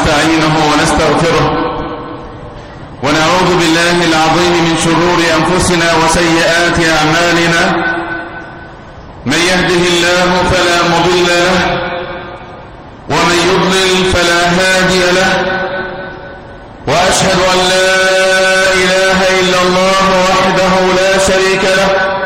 ونستعينه ونستغفره ونعوذ بالله العظيم من شرور أنفسنا وسيئات أعمالنا. من يهده الله فلا مضل له ومن يضلل فلا هادي له، وأشهد أن لا إله إلا الله وحده لا شريك له،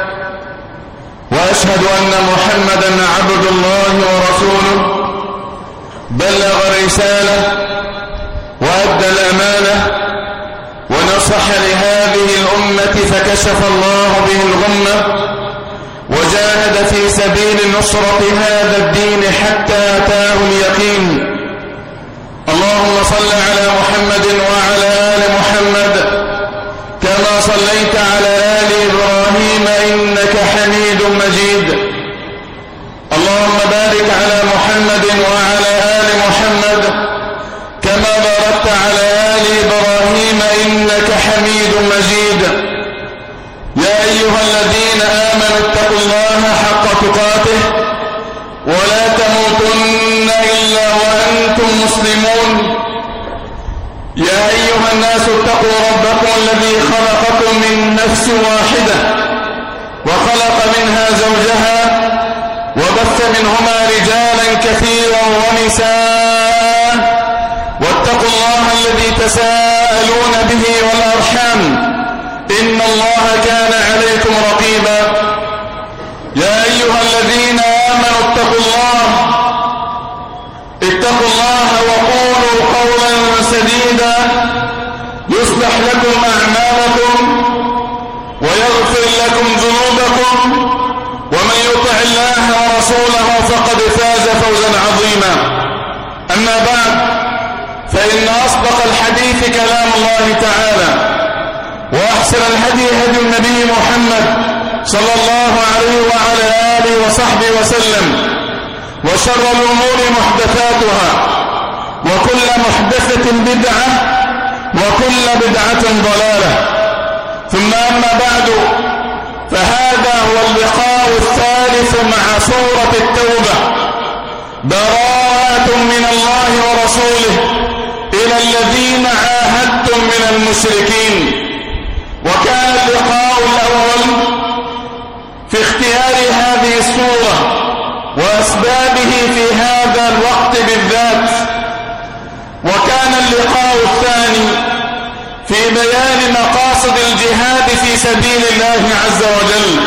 وأشهد أن محمدا عبد الله ورسوله، بلغ الرسالة وأدى الأمانة ونصح لهذه الأمة فكشف الله به الغمة وجاهد في سبيل نصرة هذا الدين حتى أتاه اليقين. اللهم صل على محمد وعلى آل محمد كما صليت على آل إبراهيم إنك حميد مجيد. اللهم بارك على محمد وعلى آل محمد كما باركت على آل إبراهيم إنك حميد مجيد. يا أيها الذين آمنوا اتقوا الله حق تقاته ولا تموتن إلا وأنتم مسلمون. يا أيها الناس اتقوا ربكم الذي خلقكم من نفس واحدة وخلق منها زوجها وبث منهما رجالا كثيرا ونساء، واتقوا الله الذي تساءلون به والأرحام إن الله كان عليكم رقيبا. يا أيها الذين آمنوا اتقوا الله وقولوا قولا سديدا يصلح لكم أعمالكم ويغفر لكم ذنوبكم، ومن يطع الله ورسوله فقد فاز فوزا عظيما. أما بعد، فإن أصدق الحديث كلام الله تعالى، وأحسن الهدي هدي النبي محمد صلى الله عليه وعلى آله وصحبه وسلم، وشر الأمور محدثاتها، وكل محدثة بدعة، وكل بدعة ضلالة. ثم أما بعد، فهذا هو اللقاء الثالث مع سورة التوبة، براءة من الله ورسوله إلى الذين عاهدتم من المشركين. وكان اللقاء الأول في اختيار هذه السورة وأسبابه في هذا الوقت بالذات، وكان اللقاء الثاني في بيان مقاصد الجهاد في سبيل الله عز وجل.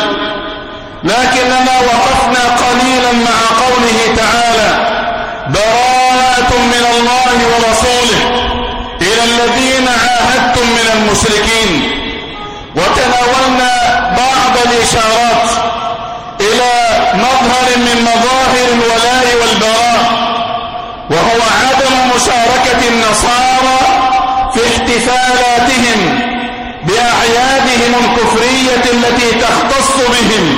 لكننا وقفنا قليلا مع قوله تعالى: براءة من الله ورسوله إلى الذين عاهدتم من المشركين. وتناولنا بعض الإشارات إلى مظهر من مظاهر الولاء والبراء، وهو عدم مشاركة النصارى في احتفالاتهم بأعيادهم الكفرية التي تختص بهم.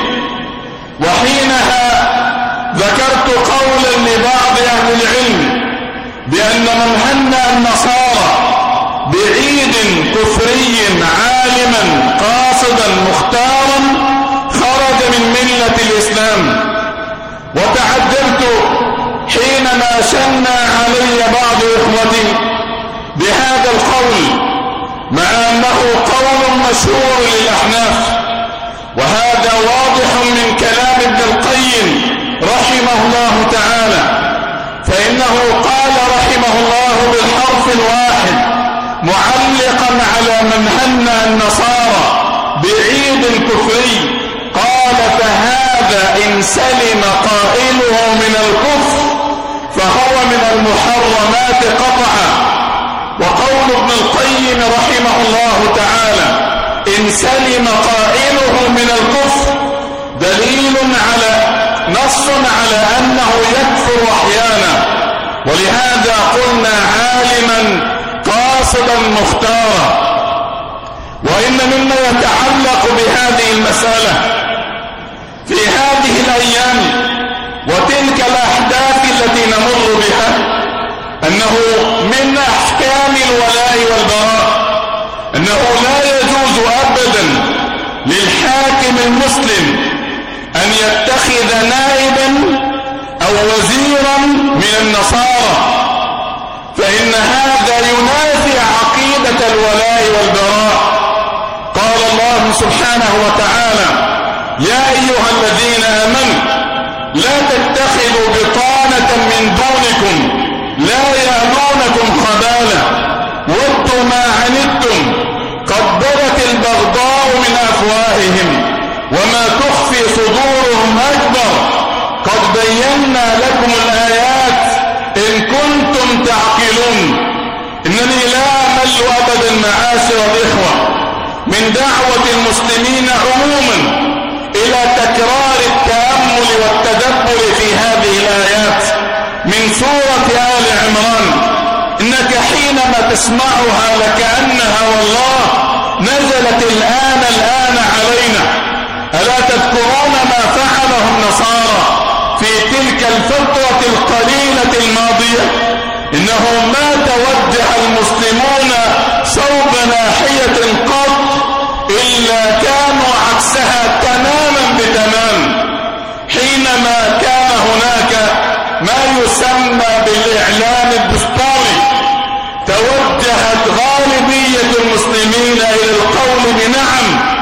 وحينها ذكرت قولا لبعض أهل العلم بأن من هنأ النصارى بعيد كفري عالما قاصدا مختارا خرج من ملة الإسلام. وتعجبت حينما شنع علي بعض إخوتي بهذا القول، مع أنه قول مشهور للأحناف، وهذا واضح من كلام ابن القيم رحمه الله تعالى، فإنه قال رحمه الله بالحرف الواحد معلقا على من هنأ النصارى بعيد كفري، قال: فهذا إن سلم قائله من الكفر فهو من المحرمات قطعا. وقول ابن القيم رحمه الله تعالى: إن سلم قائله من الكفر دليل على نص على أنه يكفر أحيانا، ولهذا قلنا عالما قاصدا مختارا. وإن مما يتعلق بهذه المسألة في هذه الأيام وتلك الأحداث التي نمر بها أنه من أحكام الولاء والبراء أنه لا يجوز أبدا للحاكم المسلم أن يتخذ نائبا أو وزيرا من النصارى، فإن هذا ينافي عقيدة الولاء والبراء. قال الله سبحانه وتعالى: يا أيها الذين آمنوا لا تتخذوا بطانة من دونكم لا يألونكم خبالا ودوا ما عنتم قد بدت البغضاء من أفواههم وما تخفي صدورهم أكبر قد بينا لكم الآيات إن كنتم تعقلون. إنني لا أمل أبدا معاشر الإخوة من دعوة المسلمين عموما إلى تكرار التأمل والتدبر في هذه الآيات من سورة آل عمران. إنك حينما تسمعها لكأنها والله نزلت الآن علينا. ألا تذكرون ما فعله النصارى في تلك الفترة القليلة الماضية؟ إنه ما توجه المسلمون صوب ناحية قط إلا كانوا عكسها تماما بتمام. حينما كان هناك ما يسمى بالإعلام الدستوري توجهت غالبية المسلمين إلى القول بنعم،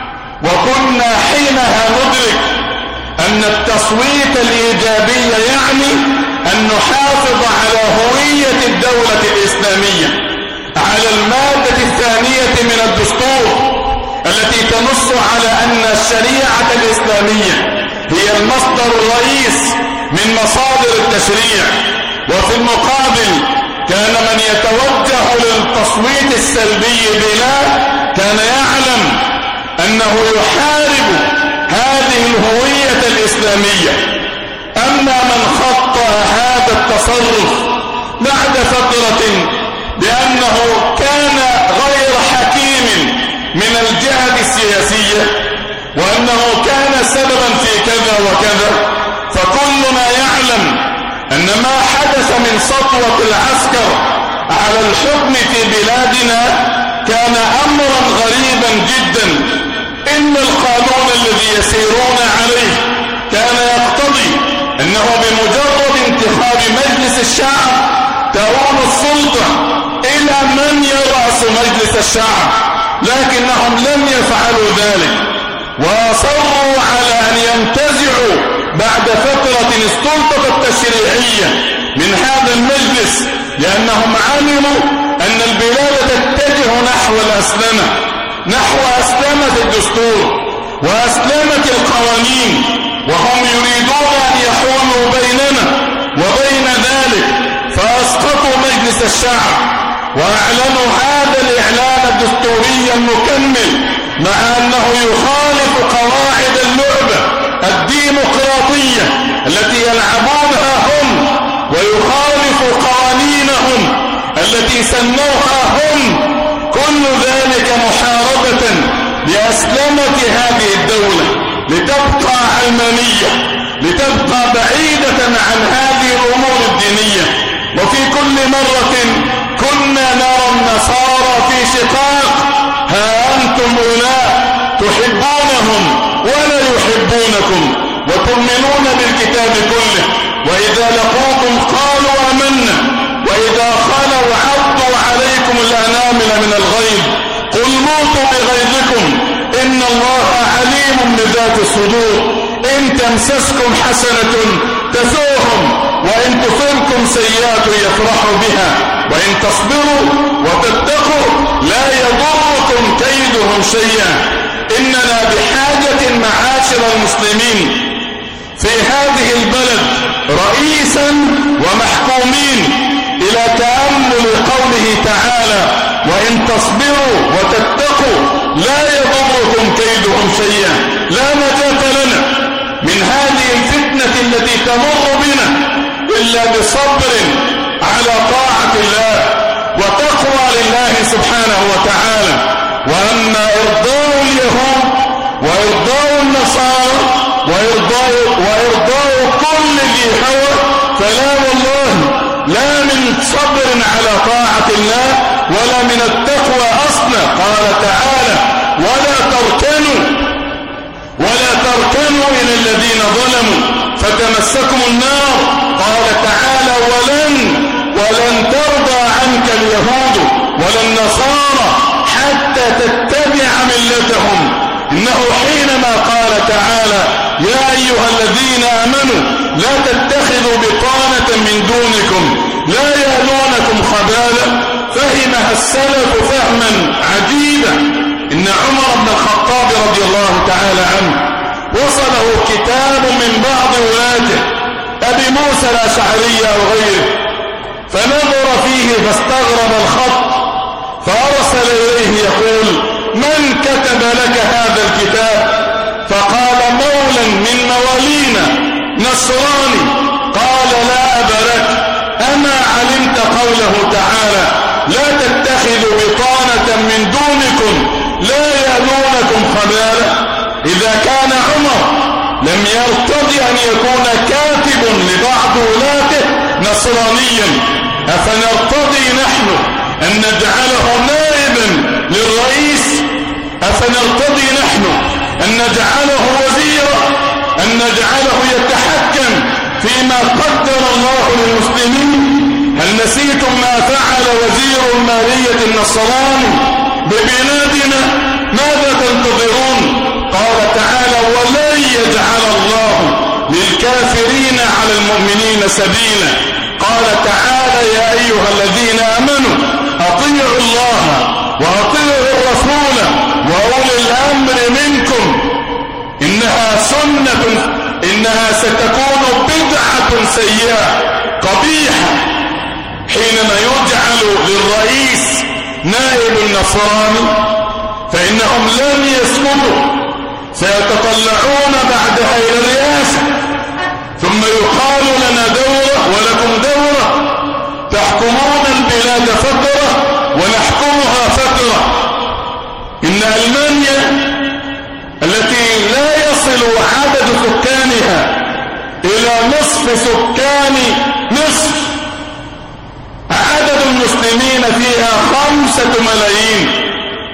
وكنا حينها ندرك أن التصويت الإيجابي يعني أن نحافظ على هوية الدولة الإسلامية، على المادة الثانية من الدستور التي تنص على أن الشريعة الإسلامية هي المصدر الرئيس من مصادر التشريع. وفي المقابل كان من يتوجه للتصويت السلبي بلا كان يعلم أنه يحارب هذه الهوية الإسلامية. أما من خطأ هذا التصرف بعد فترة بأنه كان غير حكيم من الجهة السياسية وأنه كان سببا في كذا وكذا، فكلنا يعلم أن ما حدث من سطوة العسكر على الحكم في بلادنا كان أمرا غريبا جدا. إن القانون الذي يسيرون عليه كان يقتضي أنه بمجرد انتخاب مجلس الشعب تؤول السلطة إلى من يرأس مجلس الشعب، لكنهم لم يفعلوا ذلك وأصروا على أن ينتزعوا بعد فترة السلطة التشريعية من هذا المجلس، لأنهم علموا أن البلاد تتجه نحو الأسلمة، نحو أسلمة الدستور وأسلمة القوانين، وهم يريدون أن يحولوا بيننا وبين ذلك، فأسقطوا مجلس الشعب وأعلنوا هذا الإعلان الدستوري المكمل مع أنه يخالف قواعد اللعبة الديمقراطية التي يلعبونها هم، ويخالف قوانينهم التي سنوها هم. كل ذلك محاربة لأسلمة هذه الدولة لتبقى علمانية، لتبقى بعيدة عن هذه الأمور الدينية. وفي كل مرة كنا نرى النصارى في شقاق، ها أنتم أولاء تحبونهم ولا يحبونكم وتؤمنون بالكتاب كله، وإذا لقوكم قالوا آمنا وإذا خلوا عضوا عليكم الأنامل من الغيظ قل موتوا بغيظكم إن الله عليم بذات الصدور إن تمسسكم حسنة تسؤهم وإن تصبكم سيئات يفرحوا بها وإن تصبروا وتتقوا لا يضركم كيدهم شيئا. إننا بحاجة معاشر المسلمين في هذه البلد رئيسا ومحكومين إلى تأمل قوله تعالى وإن تصبروا وتتقوا لا يضركم كيدهم شيئا. لا نجاة لنا من هذه الفتنة التي تمر بنا إلا بصبر على طاعة الله وتقوى لله سبحانه وتعالى. وأما إرضاء اليهود وإرضاء النصارى وإرضاء كل ذي هوى فلا والله لا من صبر على طاعة الله ولا من التقوى أصلا. قال تعالى ولا تركنوا إلى الذين ظلموا فتمسكم النار. قال تعالى ولن ترضى اليهود ولا النصارى حتى تتبع ملتهم. إنه حينما قال تعالى يا أيها الذين آمنوا لا تتخذوا بطانة من دونكم لا يألونكم خبالا، فهمها السلف فهما عجيبا. إن عمر بن الخطاب رضي الله تعالى عنه وصله كتاب من بعض ولاته أبي موسى الأشعري أو غيره، فنظر فيه فاستغرب الخط فأرسل إليه يقول من كتب لك هذا الكتاب؟ فقال مولا من موالينا نصراني. قال لا أب لك، أما علمت قوله تعالى لا تتخذوا بطانة من دونكم لا يألونكم خبالا؟ إذا كان عمر لم يرتضي أن يكون كاتب لبعض ولاته نصرانيا، أفنرتضي نحن أن نجعله نائبا للرئيس؟ أفنرتضي نحن أن نجعله وزيرا، أن نجعله يتحكم فيما قدر الله للمسلمين؟ هل نسيتم ما فعل وزير المالية النصراني ببلادنا؟ ماذا تنتظرون؟ قال تعالى ولن يجعل الله للكافرين على المؤمنين سبيلا. قال تعالى يا أيها الذين آمنوا أطيعوا الله وأطيعوا الرسول وأولي الأمر منكم إنها ستكون بدعة سيئة قبيحة حينما يجعل للرئيس نائب النصراني، فإنهم لن يسكتوا، سيتطلعون بعدها إلى الرئاسة، ثم يقال لنا دورة ولكم دورة، تحكمون البلاد فترة ونحكمها فترة. إن ألمانيا التي لا يصل عدد سكانها إلى نصف سكان مصر، عدد المسلمين فيها 5 ملايين.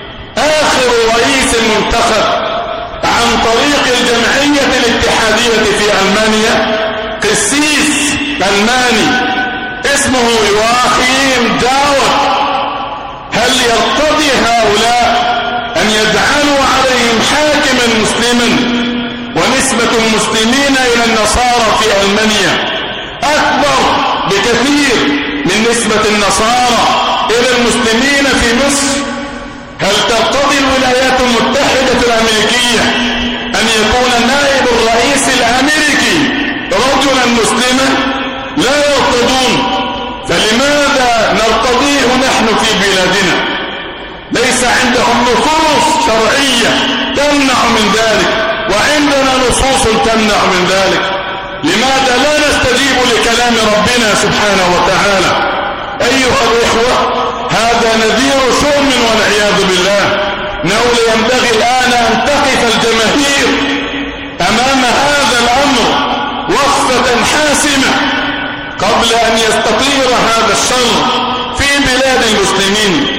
آخر رئيس منتخب عن طريق الجمعية الاتحادية في ألمانيا قسيس ألماني اسمه يواخيم داوت. هل يرتضي هؤلاء أن يجعلوا عليهم حاكما مسلما؟ ونسبة المسلمين إلى النصارى في ألمانيا أكبر بكثير من نسبة النصارى إلى المسلمين في مصر. هل ترتضي الولايات المتحدة الأمريكية أن يكون نائب الرئيس الأمريكي رجلا مسلما؟ لا يرتضون. فلماذا نرتضيه نحن في بلادنا؟ ليس عندهم نصوص شرعية تمنع من ذلك، وعندنا نصوص تمنع من ذلك. لماذا لا نستجيب لكلام ربنا سبحانه وتعالى؟ أيها الإخوة، هذا نذير شؤم والعياذ بالله. نقول ينبغي الآن أن تقف الجماهير أمام هذا الأمر وقفة حاسمة قبل أن يستطير هذا الشر في بلاد المسلمين.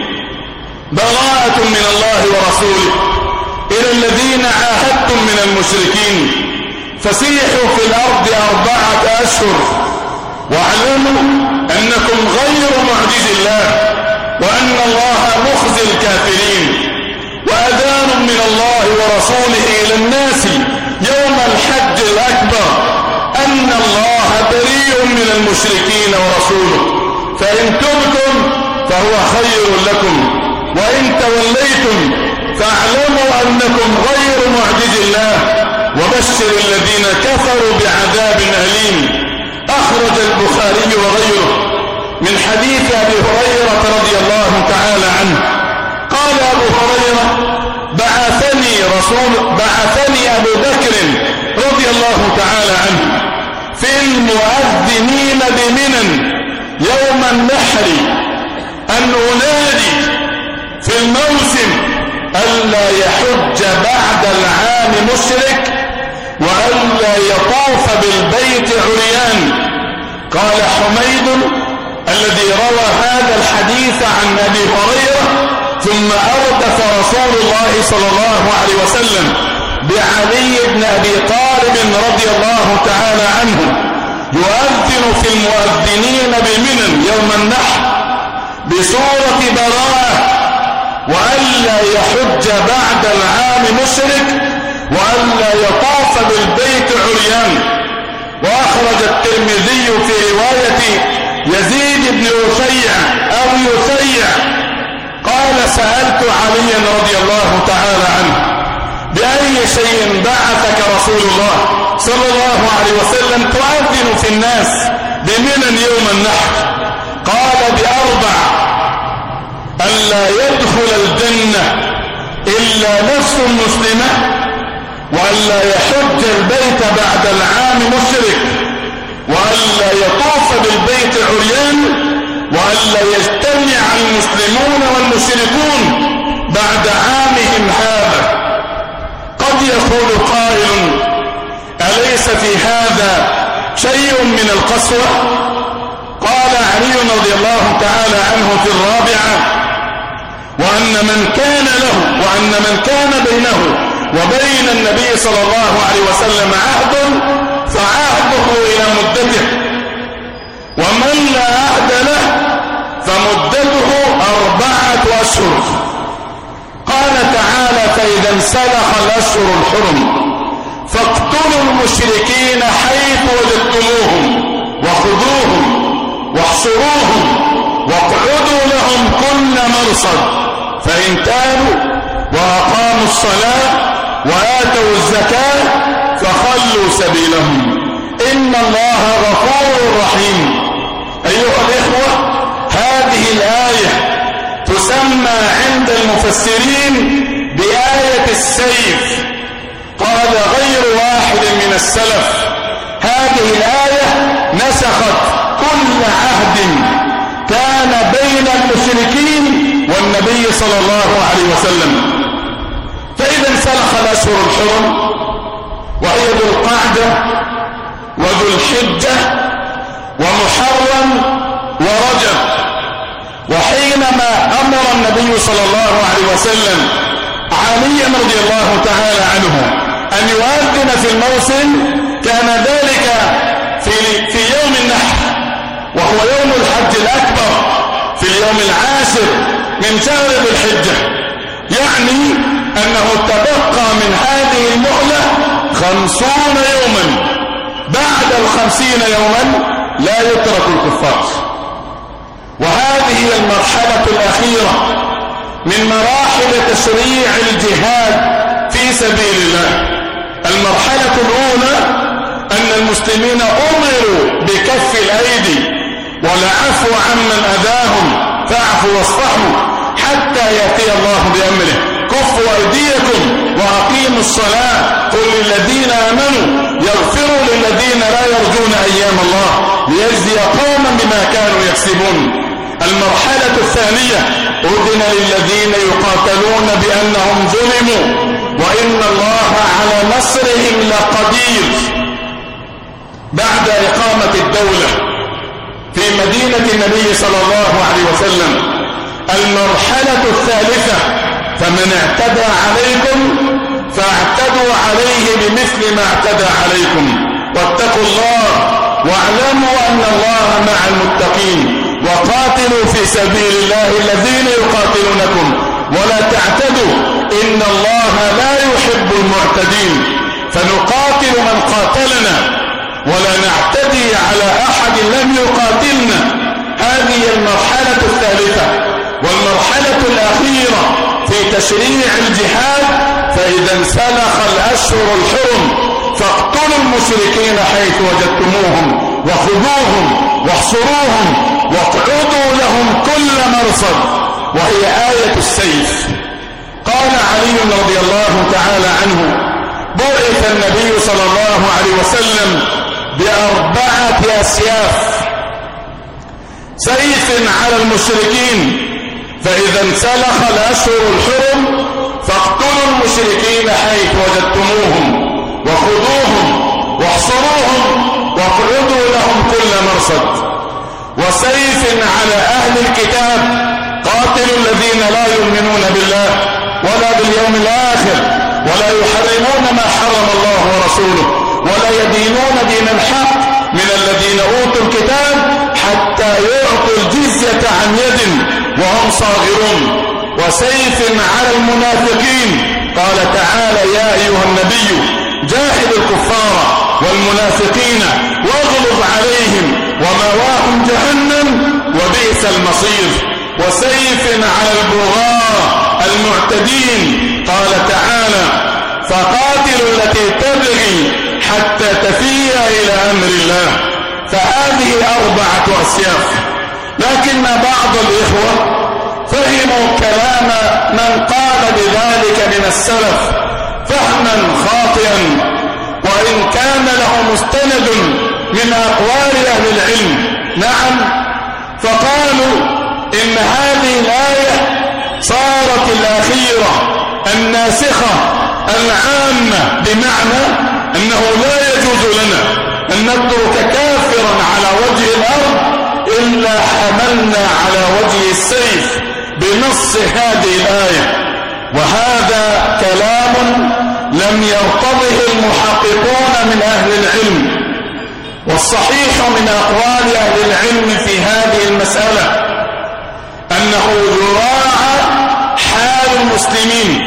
براءة من الله ورسوله إلى الذين عاهدتم من المشركين فسيحوا في الأرض 4 أشهر واعلموا أنكم غير معجز الله وأن الله مخزي الكافرين. وأذان من الله ورسوله إلى الناس يوم الحج الأكبر أن الله بريء من المشركين ورسوله، فإن تبتم فهو خير لكم وإن توليتم فاعلموا أنكم غير معجز الله وبشر الذين كفروا بعذاب أليم. أخرج البخاري وغيره من حديث أبي هريرة رضي الله تعالى عنه قال أبو هريرة بعثني أبو بكر رضي الله تعالى عنه في المؤذنين بمنى يوم النحر أن أنادي في الموسم ألا يحج بعد العام مشرك وألا يطوف بالبيت عريان. قال حميد الذي روى هذا الحديث عن أبي هريرة ثم أردف رسول الله صلى الله عليه وسلم بعلي بن أبي طالب رضي الله تعالى عنه يؤذن في المؤذنين بمنى يوم النحر بسورة براءة، وألا يحج بعد العام مشرك، وألا يطاف بالبيت عريان. وأخرج الترمذي في رواية يزيد بن يسيع أو يسيع قال: سألت عليا رضي الله تعالى عنه: بأي شيء بعثك رسول الله صلى الله عليه وسلم تؤذن في الناس بمنى يوم النحر؟ قال: بأربع: ألا يدخل الجنة إلا نفس مسلمة، وألا يحج البيت بعد العام مشرك، وألا يطوف بالبيت عريان، وألا يجتمع المسلمون والمشركون بعد عامهم هذا. قد يقول قائل: أليس في هذا شيء من القسوة؟ قال علي رضي الله تعالى عنه في الرابعة: وأن من كان بينه وبين النبي صلى الله عليه وسلم عهد فعهده إلى مدته، ومن لا عهد له فمدته 4 أشهر. قال تعالى: فإذا انسلخ الأشهر الحرم فاقتلوا المشركين حيث وجدتموهم وخذوهم واحصروهم واقعدوا لهم كل مرصد، فإن تابوا وأقاموا الصلاة وآتوا الزكاة فخلوا سبيلهم إن الله غفور رحيم. أيها الإخوة، هذه الآية تسمى عند المفسرين بآية السيف. قال غير واحد من السلف: هذه الآية نسخت كل عهد كان بين المشركين والنبي صلى الله عليه وسلم. فإذا انسلخ الأشهر الحرم، وهي ذو القعدة وذو الحجة ومحرم ورجب، وحينما أمر النبي صلى الله عليه وسلم عليا رضي الله تعالى عنه أن يؤذن في الموسم، كان ذلك في يوم النحر، وهو يوم الحج الأكبر في اليوم 10 من شهر ذي الحجة، يعني أنه تبقى من هذه المهلة 50 يوما. بعد 50 يوما لا يترك الكفار. وهذه هي المرحلة الأخيرة من مراحل تشريع الجهاد في سبيل الله. المرحلة الأولى أن المسلمين أمروا بكف الأيدي والعفو عمن أذاهم، فاعفوا واصفحوا حتى يأتي الله بأمره. كفوا أيديكم وأقيموا الصلاة، قل للذين آمنوا يغفروا للذين لا يرجون أيام الله ليجزي قوما بما كانوا يكسبون. المرحلة الثانية: أذن للذين يقاتلون بأنهم ظلموا وإن الله على نصرهم لقدير. بعد إقامة الدولة في مدينة النبي صلى الله عليه وسلم، المرحلة الثالثة: فمن اعتدى عليكم فاعتدوا عليه بمثل ما اعتدى عليكم واتقوا الله واعلموا أن الله مع المتقين وقاتلوا في سبيل الله الذين يقاتلونكم ولا تعتدوا إن الله لا يحب المعتدين. فنقاتل من قاتلنا ولا نعتدي على أحد لم يقاتلنا. هذه المرحلة الثالثة. والمرحلة الأخيرة في تشريع الجهاد: فإذا انسلخ الأشهر الحرم فاقتلوا المشركين حيث وجدتموهم وخذوهم واحصروهم واقعدوا لهم كل مرصد، وهي آية السيف. قال علي رضي الله تعالى عنه: بعث النبي صلى الله عليه وسلم ب4 أسياف، سيف على المشركين، فإذا انسلخ الأشهر الحرم فاقتلوا المشركين حيث وجدتموهم وخذوهم واحصروهم واقعدوا لهم كل مرصد. وسيف على أهل الكتاب: قاتلوا الذين لا يؤمنون بالله ولا باليوم الآخر ولا يحرمون ما حرم الله ورسوله ولا يدينون دين الحق من الذين أوتوا الكتاب حتى يعطوا الجزية عن يد وهم صاغرون، وسيف على المنافقين. قال تعالى: يا أيها النبي جاهد الكفار والمنافقين واغلظ عليهم ومأواهم جهنم وبئس المصير. وسيف على البغاة المعتدين. قال تعالى: فقاتلوا التي تبغي حتى تفيء إلى أمر الله. فهذه 4 أسياف. لكن بعض الإخوة فهموا كلام من قال بذلك من السلف فهما خاطئا، وإن كان له مستند من أقوال أهل العلم. نعم، فقالوا إن هذه الآية صارت الأخيرة الناسخة العامة، بمعنى أنه لا يجوز لنا أن نترك كافرا على وجه الأرض إلا حملنا على وجه السيف بنص هذه الآية. وهذا كلام لم يرتضه المحققون من أهل العلم. والصحيح من أقوال أهل العلم في هذه المسألة أنه يراعى حال المسلمين،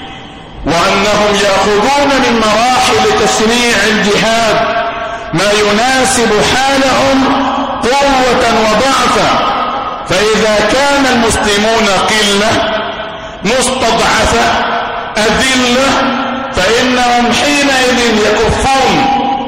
وأنهم يأخذون من مراحل تشريع الجهاد ما يناسب حالهم قوة وضعفا. فإذا كان المسلمون قلة مستضعفة أذلة، فإنهم حينئذ يكفون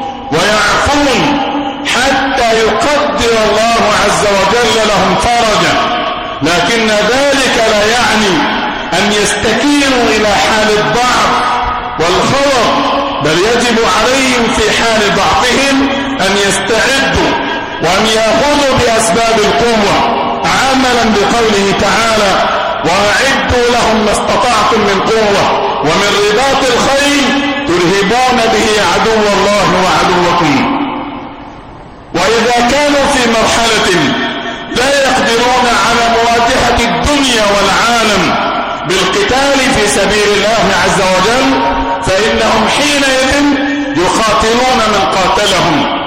ويعفون حتى يقدر الله عز وجل لهم فرجا. لكن ذلك لا يعني أن يستكينوا إلى حال الضعف والخوف، بل يجب عليهم في حال ضعفهم أن يستعدوا وأن يأخذوا بأسباب القوة، عملا بقوله تعالى: وأعدوا لهم ما استطعتم من قوة ومن رباط الخيل ترهبون به عدو الله وعدوكم. وإذا كانوا في مرحلة لا يقدرون على مواجهة الدنيا والعالم بالقتال في سبيل الله عز وجل، فإنهم حينئذ يقاتلون من قاتلهم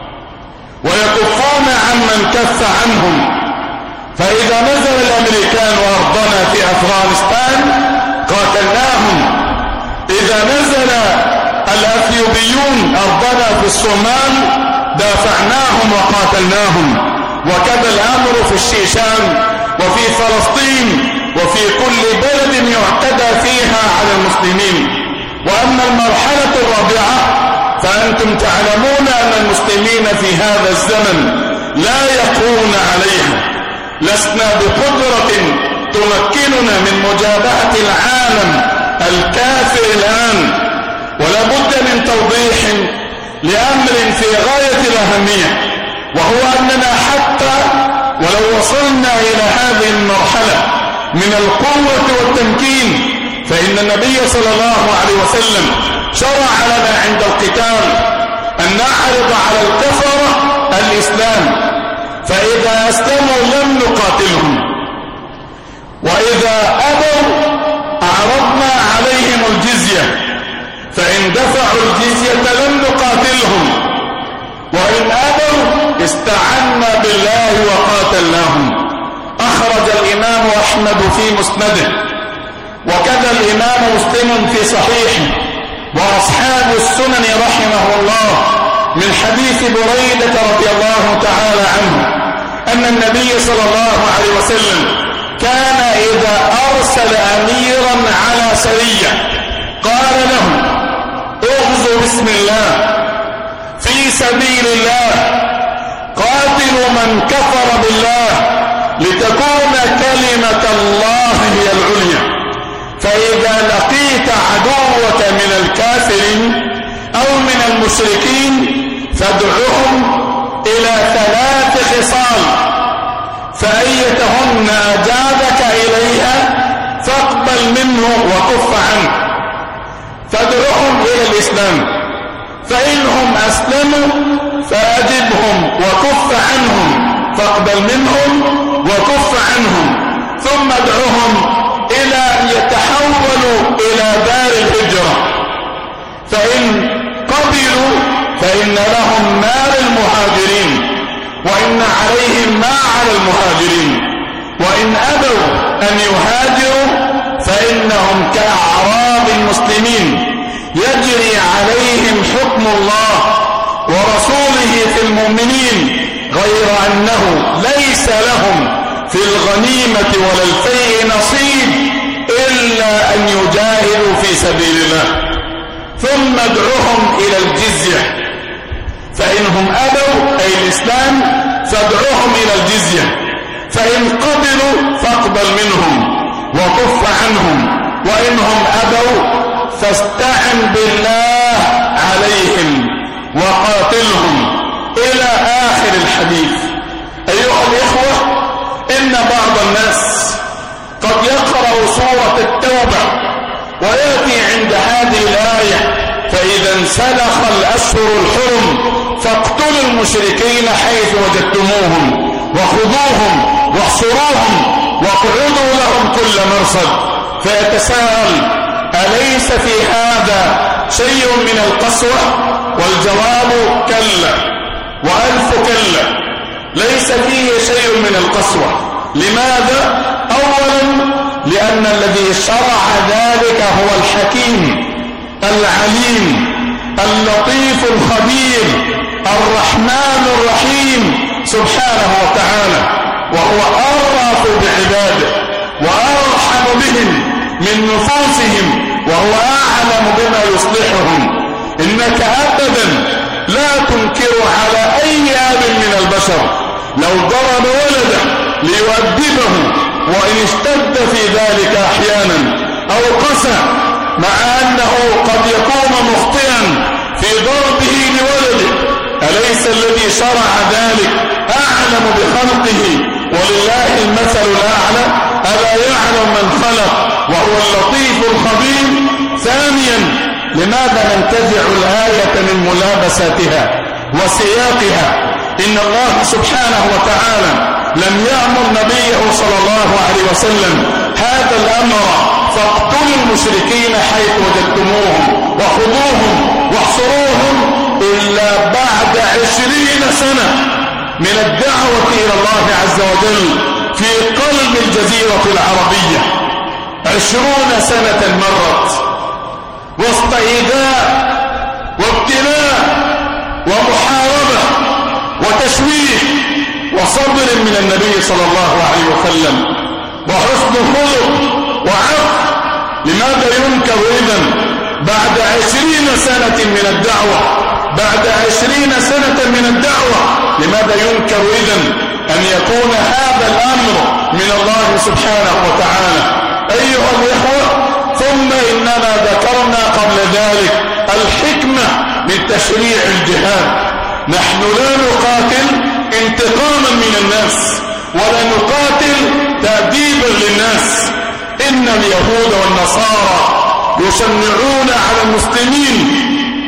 ويكفون عمن كف عنهم. فإذا نزل الأمريكان وأرضنا في أفغانستان قاتلناهم، إذا نزل الأثيوبيون أرضنا في الصومال دافعناهم وقاتلناهم. وكذا الأمر في الشيشان وفي فلسطين وفي كل بلد يعتدى فيها على المسلمين. وأما المرحلة الرابعة فأنتم تعلمون أن المسلمين في هذا الزمن لا يقوون عليها. لسنا بقدرة تمكننا من مجابهة العالم الكافر الآن، ولا بد من توضيح لأمر في غاية الأهمية، وهو أننا حتى ولو وصلنا إلى هذه المرحلة من القوة والتمكين، فإن النبي صلى الله عليه وسلم شرع لنا عند القتال أن نعرض على الكفرة الإسلام، فإذا أسلموا لم نقاتلهم، وإذا أبوا أعرضنا عليهم الجزية، فإن دفعوا الجزية لم نقاتلهم، وإن أبوا استعنا بالله وقاتلناهم. أخرج الإمام أحمد في مسنده، وكذا الإمام مسلم في صحيحه، وأصحاب السنن رحمه الله، من حديث بريدة رضي الله تعالى عنه أن النبي صلى الله عليه وسلم كان إذا أرسل أميرا على سرية قال له: اغزوا بسم الله في سبيل الله، قاتلوا من كفر بالله لتكون كلمة الله هي العليا. فإذا لقيت عدوك من الكافرين أو من المشركين فادعهم إلى 3 خصال، فأيتهن أجابك إليها فاقبل منه وكف عنه. فادعهم إلى الإسلام، فإنهم أسلموا فأجبهم وكف عنهم فاقبل منهم وكف عنهم، ثم ادعهم إلى أن يتحولوا إلى دار الهجرة، فإن قبلوا فإن لهم ما للمهاجرين وإن عليهم ما على المهاجرين، وإن أبوا أن يهاجروا فإنهم كأعراب المسلمين يجري عليهم حكم الله ورسوله في المؤمنين، غير أنه ليس لهم في الغنيمة ولا الفيء نصيب إلا أن يجاهدوا في سبيل الله. ثم ادعهم إلى الجزية، فإنهم أبوا أي الإسلام فادعهم إلى الجزية، فإن قبلوا فاقبل منهم وكف عنهم، وإنهم أبوا فاستعن بالله عليهم وقاتلهم إلى آخر الحديث. أيها الإخوة، إن بعض الناس قد يقرأ سورة التوبة ويأتي عند هذه الآية فإذا انسلخ الأشهر الحرم فاقتلوا المشركين حيث وجدتموهم وخذوهم واحصروهم واقعدوا لهم كل مرصد، فيتساءل أليس في هذا شيء من القسوة؟ والجواب كلا وألف كلا، ليس فيه شيء من القسوة. لماذا؟ أولا لأن الذي شرع ذلك هو الحكيم العليم اللطيف الخبير الرحمن الرحيم سبحانه وتعالى، وهو أرأف بعباده وأرحم بهم من نفوسهم، وهو أعلم بما يصلحهم. إنك أبدا لا تنكر على أي أب من البشر لو ضرب ولده ليؤدبه وإن اشتد في ذلك أحيانا أو قسى، مع أنه قد يكون مخطئا في ضربه لولده. أليس الذي شرع ذلك أعلم بخلقه ولله المثل الأعلى؟ ألا يعلم من خلق وهو اللطيف الخبير؟ ثانيا، لماذا ننتزع الآية من ملابستها وسياقها؟ إن الله سبحانه وتعالى لم يأمر نبيه صلى الله عليه وسلم هذا الأمر فاقتلوا المشركين حيث وجدتموهم وخذوهم واحصروهم إلا بعد 20 سنة من الدعوة إلى الله عز وجل في قلب الجزيرة العربية. 20 سنة مرت وسط إيذاء وابتلاء ومحاربة وتشويه وصبر من النبي صلى الله عليه وسلم وحسن خلق وعفو. لماذا ينكر إذن بعد 20 سنة من الدعوة، بعد 20 سنة من الدعوة لماذا ينكر إذن أن يكون هذا الأمر من الله سبحانه وتعالى؟ أيها الإخوة، ثم إننا ذكرنا قبل ذلك الحكمة من تشريع الجهاد. نحن لا نقاتل انتقاما من الناس ولا نقاتل تأديبا للناس. إن اليهود والنصارى يشنعون على المسلمين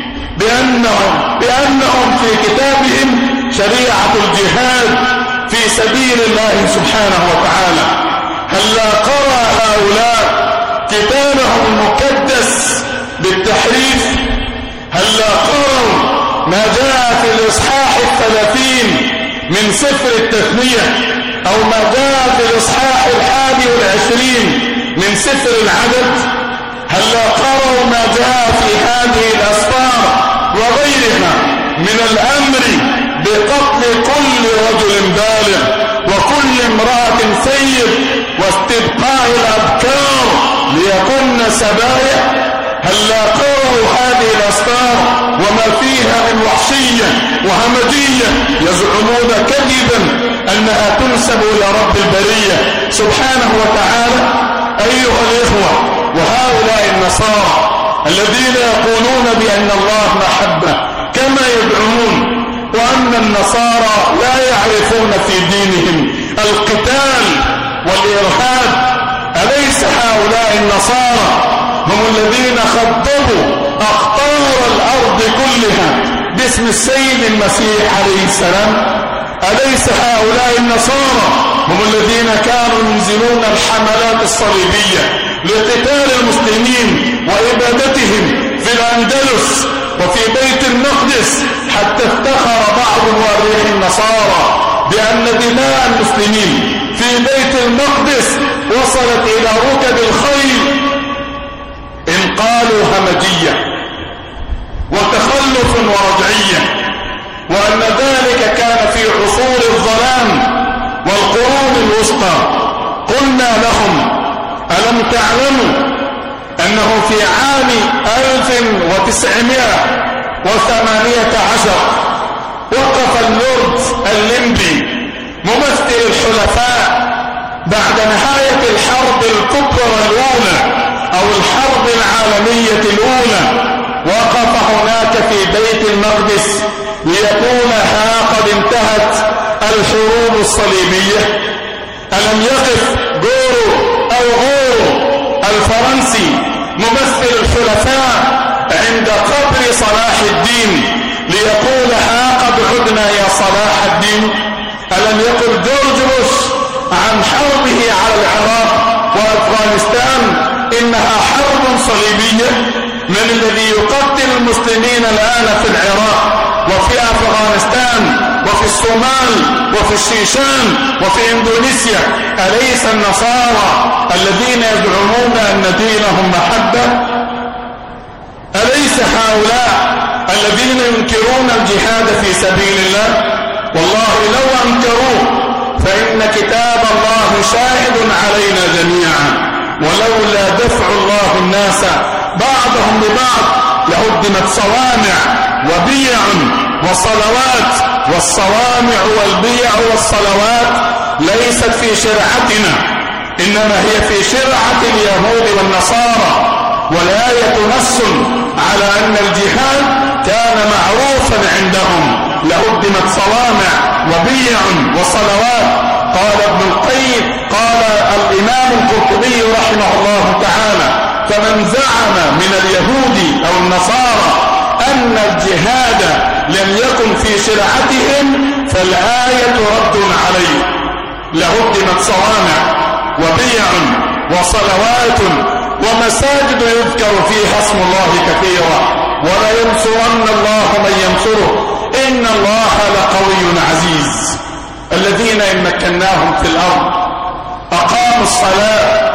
بأنهم في كتابهم شريعة الجهاد في سبيل الله سبحانه وتعالى. هلا قرأ هؤلاء كتابهم المقدس بالتحريف؟ هلا قرأوا ما جاء في الإصحاح 30 من سفر التثنية، أو ما جاء في الإصحاح 21 من سفر العدد؟ هلا قرأوا ما جاء في هذه الأسفار وغيرها من الأمر بقتل كل رجل بالغ وكل امرأة سيد واستبقاء الأبكار ليكن سبايا؟ هلا قرأوا هذه الأسفار وما فيها من وحشية وهمجية يزعمون كذبا أنها تنسب إلى رب البرية سبحانه وتعالى؟ أيها الإخوة، وهؤلاء النصارى الذين يقولون بأن الله محبة كما يدعون، وأن النصارى لا يعرفون في دينهم القتال والإرهاب، أليس هؤلاء النصارى هم الذين خضبوا أقطار الأرض كلها باسم السيد المسيح عليه السلام؟ أليس هؤلاء النصارى هم الذين كانوا ينزلون الحملات الصليبية لقتال المسلمين وإبادتهم في الأندلس وفي بيت المقدس، حتى افتخر بعض مؤرخي النصارى بأن دماء المسلمين في في بيت المقدس وصلت إلى ركب الخيل، إن قالوا همجية وتخلف ورجعية، وأن ذلك كان في عصور الظلام والقرون الوسطى. قلنا لهم ألم تعلموا أنه في عام 1918 وقف اللورد الليمبي ممثل الحلفاء بعد نهاية الحرب الكبرى الأولى أو الحرب العالمية الأولى، وقف هناك في بيت المقدس ليقول ها قد انتهت الحروب الصليبية. ألم يقف غورو الفرنسي ممثل الحلفاء عند قبر صلاح الدين ليقول ها قد عدنا يا صلاح الدين؟ ألم يقل جورج بوش عن حربه على العراق وأفغانستان إنها حرب صليبية؟ من الذي يقتل المسلمين الآن في العراق وفي أفغانستان وفي الصومال وفي الشيشان وفي إندونيسيا؟ أليس النصارى الذين يزعمون أن دينهم محبة؟ أليس هؤلاء الذين ينكرون الجهاد في سبيل الله؟ والله لو أنكروه فإن كتاب الله شاهد علينا جميعا، ولولا دفع الله الناس بعضهم ببعض لهدمت صوامع وبيع وصلوات، والصوامع والبيع والصلوات ليست في شرعتنا، إنما هي في شرعة اليهود والنصارى. والآية نص على أن الجهاد كان معروفا عندهم، لهدمت صوامع وبيع وصلوات. قال ابن القيم، قال الإمام القرطبي رحمه الله تعالى: فمن زعم من اليهود أو النصارى أن الجهاد لم يكن في شرعتهم فالآية رد عليه. لهدمت صوامع وبيع وصلوات ومساجد يذكر فيها اسم الله كثيرا، ولا ينصرن الله من ينصره إن الله لقوي عزيز. الذين إن مكناهم في الأرض أقاموا الصلاة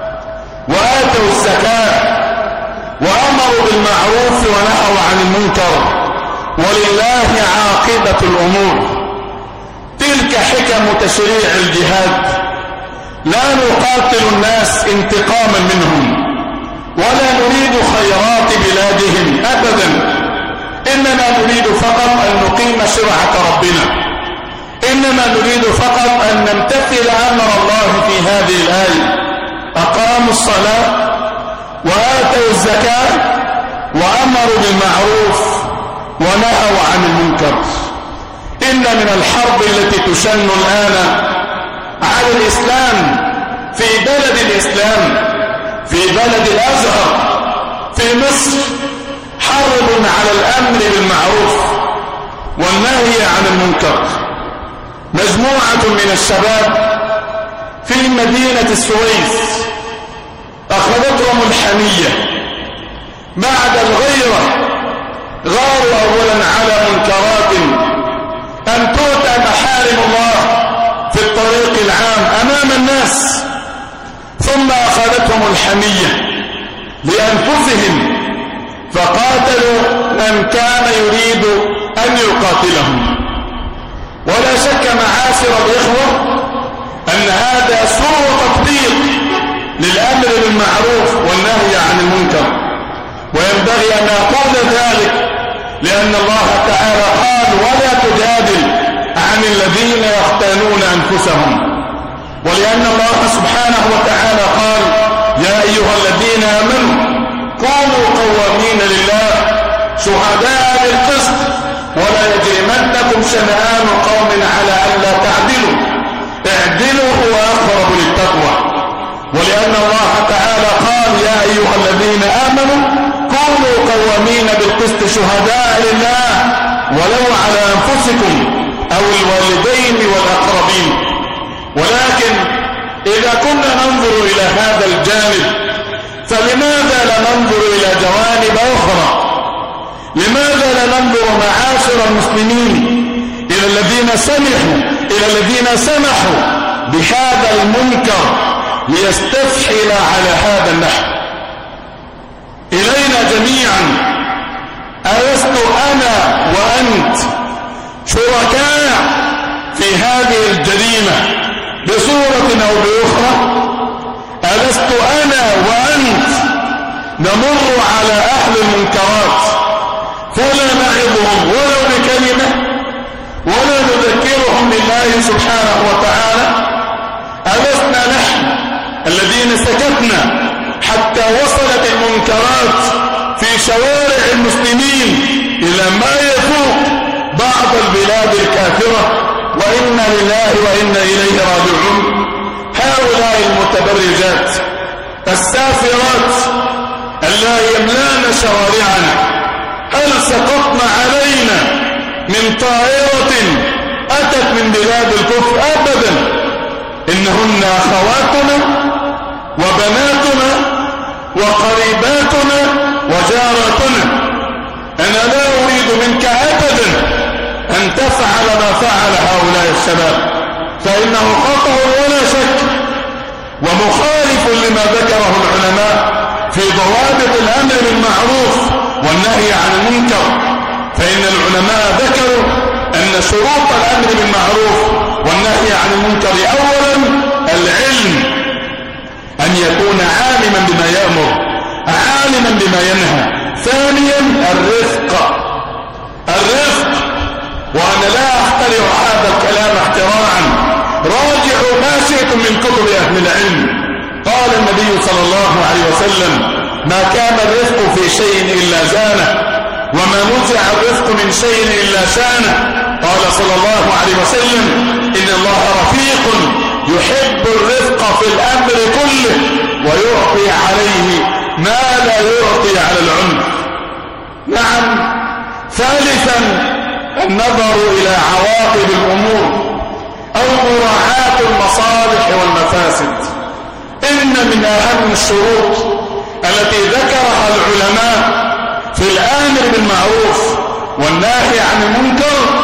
وآتوا الزكاة وأمروا بالمعروف ونهوا عن المنكر ولله عاقبة الأمور. تلك حكم تشريع الجهاد. لا نقاتل الناس انتقاما منهم ولا نريد خيرات بلادهم أبدا، إنما نريد فقط أن نقيم شرعة ربنا، إنما نريد فقط أن نمتثل أمر الله في هذه الآية: أقاموا الصلاة وآتوا الزكاة وأمروا بالمعروف ونهوا عن المنكر. إن من الحرب التي تشن الآن على الإسلام في بلد الإسلام، في بلد الأزهر، في مصر، حرب على الأمر بالمعروف والنهي عن المنكر. مجموعة من الشباب في مدينة السويس أخذتهم الحمية بعد الغيرة. غاروا أولا على منكرات أن تؤتى محارم الله في الطريق العام أمام الناس، ثم أخذتهم الحمية لأنفسهم فقاتلوا من كان يريد أن يقاتلهم. ولا شك معاشر الإخوة أن هذا سوء تطبيق للأمر بالمعروف والنهي عن المنكر، وينبغي أن أقول ذلك لأن الله تعالى قال: ولا تجادل عن الذين يختانون أنفسهم. ولأن الله سبحانه وتعالى قال: يا أيها الذين آمنوا كونوا قوامين لله شهداء بالقسط ولا يجرمنكم شنآن قوم على ألا تعدلوا اعدلوا هو أقرب للتقوى. ولأن الله تعالى قال: يا أيها الذين آمنوا كونوا قوامين بالقسط شهداء لله ولو على أنفسكم أو الوالدين والأقربين. ولكن إذا كنا ننظر إلى هذا الجانب فلماذا لا ننظر إلى جوانب أخرى؟ لماذا لا ننظر معاشر المسلمين إلى الذين سمحوا بهذا المنكر ليستفحل على هذا النحو. إلينا جميعا، ألست أنا وأنت شركاء في هذه الجريمة بصورة أو بأخرى؟ ألست أنا وأنت نمر على أهل المنكرات فلا نعظهم ولو بكلمة ولا نذكرهم بالله سبحانه وتعالى؟ ألسنا نحن الذين سكتنا حتى وصلت المنكرات في شوارع المسلمين إلى ما يفوق بعض البلاد الكافرة، وإنا لله وإنا إليه راجعون؟ هؤلاء المتبرجات السافرات اللائي يملان شوارعنا، هل سقطن علينا من طائرة أتت من بلاد الكفر؟ أبدا، إنهن أخواتنا وبناتنا وقريباتنا وجاراتنا. أنا لا أريد منك أبدا أن تفعل ما فعل هؤلاء الشباب، فإنه خطأ ولا شك ومخالف لما ذكره العلماء في ضوابط الأمر بالمعروف والنهي عن المنكر. فإن العلماء ذكروا أن شروط الأمر بالمعروف والنهي عن المنكر أولا العلم، أن يكون عالما بما يأمر عالما بما ينهى. ثانيا الرفق، وأنا لا أخترع هذا الكلام اختراعا، راجعوا ما شئتم من كتب أهل العلم. قال النبي صلى الله عليه وسلم: ما كان الرفق في شيء إلا زانه، وما نزع الرفق من شيء إلا شانه. قال صلى الله عليه وسلم: إن الله رفيق يحب الرفق في الأمر كله ويعطي عليه ما لا يعطي على العنف. نعم. ثالثا النظر إلى عواقب الأمور أو مراعاة المصالح والمفاسد. إن من أهم الشروط التي ذكرها العلماء في الآمر بالمعروف والناهي عن المنكر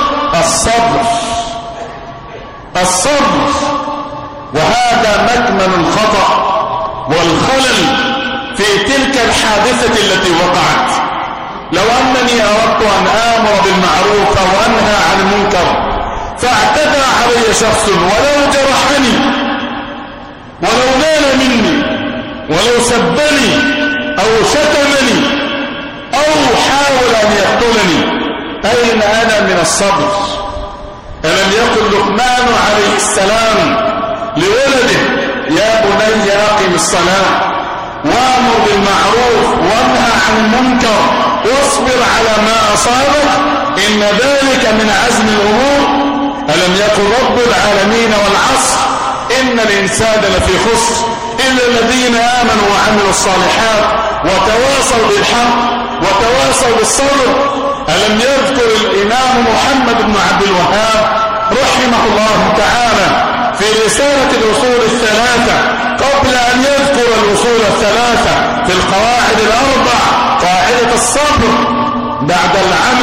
الصبر، وهذا مكمن الخطأ والخلل في تلك الحادثة التي وقعت. لو أنني أردت أن آمر بالمعروف أو أنهى عن المنكر فاعتدى علي شخص ولو جرحني ولو نال مني ولو سبني أو شتمني أو حاول أن يقتلني، أين أنا من الصبر؟ ألم يقل لقمان عليه السلام لولده: يا بني أقم الصلاة وأمر بالمعروف وانهى عن المنكر واصبر على ما أصابك إن ذلك من عزم الأمور؟ ألم يقل رب العالمين والعصر إن الإنسان لفي خسر إلا الذين آمنوا وعملوا الصالحات وتواصوا بالحق وتواصوا بالصبر؟ ألم يذكر الإمام محمد بن عبد الوهاب رحمه الله تعالى في رسالة الأصول الثلاثة قبل أن يذكر الأصول الثلاثة في القواعد الأربع قاعدة الصبر بعد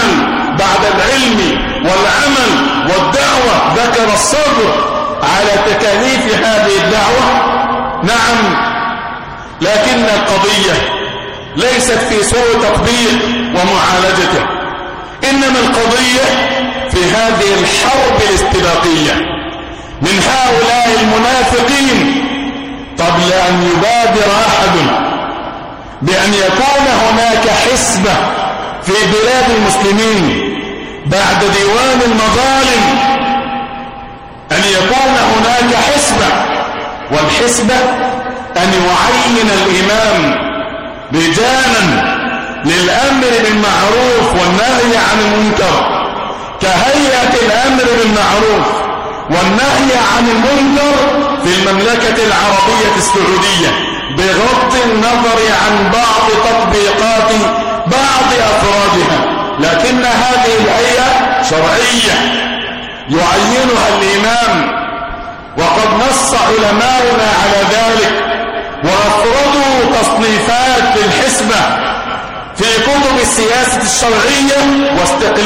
العلم والعمل والدعوة؟ ذكر الصبر على تكاليف هذه الدعوة. نعم، لكن القضية ليست في سوء تطبيق ومعالجته، إنما القضية في هذه الحرب الاستباقية من هؤلاء المنافقين قبل أن يبادر أحد بأن يكون هناك حسبة في بلاد المسلمين بعد ديوان المظالم، أن يكون هناك حسبة، والحسبة أن يعين الإمام رجالا للأمر بالمعروف والنهي عن المنكر كهيئة الأمر بالمعروف والنهي عن المنكر في المملكة العربية السعودية، بغض النظر عن بعض تطبيقات بعض أفرادها، لكن هذه الهيئة شرعية يعينها الإمام، وقد نص علماؤنا على ذلك وأفردوا تصنيفات للحسبة في كتب السياسة الشرعية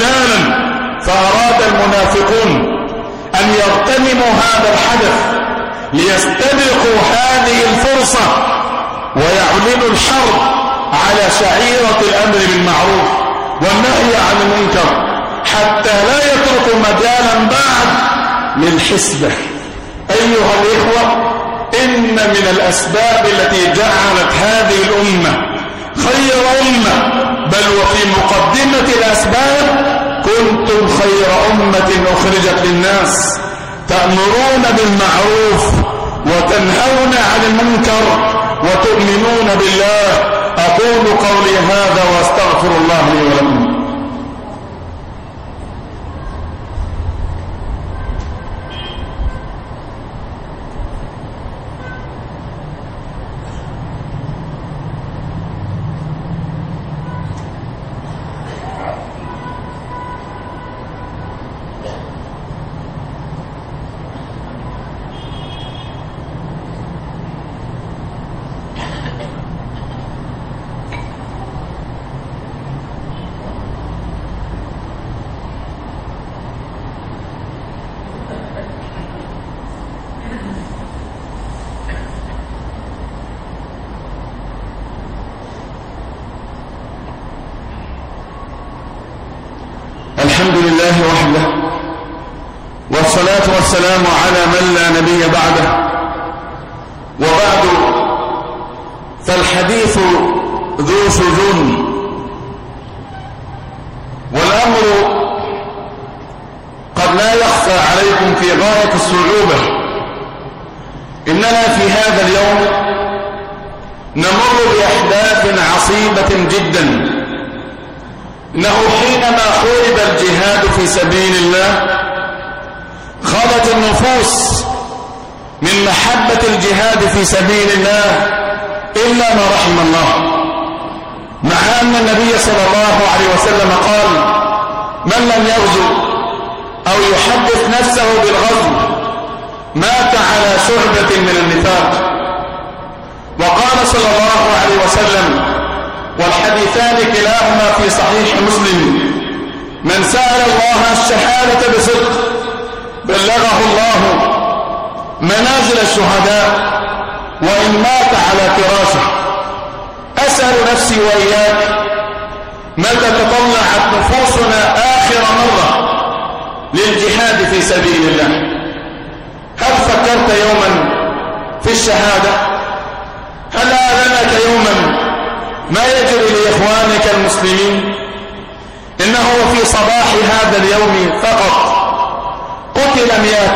واستقلالا. فأراد المنافقون أن يغتنموا هذا الحدث ليستبقوا هذه الفرصة ويعلنوا الحرب على شعيرة الأمر بالمعروف والنهي عن المنكر، حتى لا يتركوا مجالا بعد للحسبة. أيها الإخوة، إن من الأسباب التي جعلت هذه الأمة خير أمة، بل وفي مقدمة الأسباب، كنتم خير أمة أخرجت للناس، تأمرون بالمعروف وتنهون عن المنكر وتؤمنون بالله. أقول قولي هذا وأستغفر الله لي ولكم. الحمد لله وحده، والصلاة والسلام على من لا نبي بعده، وبعد، فالحديث ذو شجون، والأمر قد لا يخفى عليكم في غاية الصعوبة. إننا في هذا اليوم نمر بأحداث عصيبة جدا. إنه حينما حورب الجهاد في سبيل الله خلت النفوس من محبة الجهاد في سبيل الله إلا ما رحم الله، مع أن النبي صلى الله عليه وسلم قال: من لم يغزو أو يحدث نفسه بالغزو مات على شعبة من النفاق. وقال صلى الله عليه وسلم، والحديثان كلاهما في صحيح مسلم: من سأل الله الشهادة بصدق بلغه الله منازل الشهداء وإن مات على فراشه. أسأل نفسي وإياك، متى تطلعت نفوسنا آخر مرة للجهاد في سبيل الله؟ هل فكرت يوما في الشهادة؟ هل آذنك يوما ما يجري لإخوانك المسلمين؟ إنه في صباح هذا اليوم فقط قتل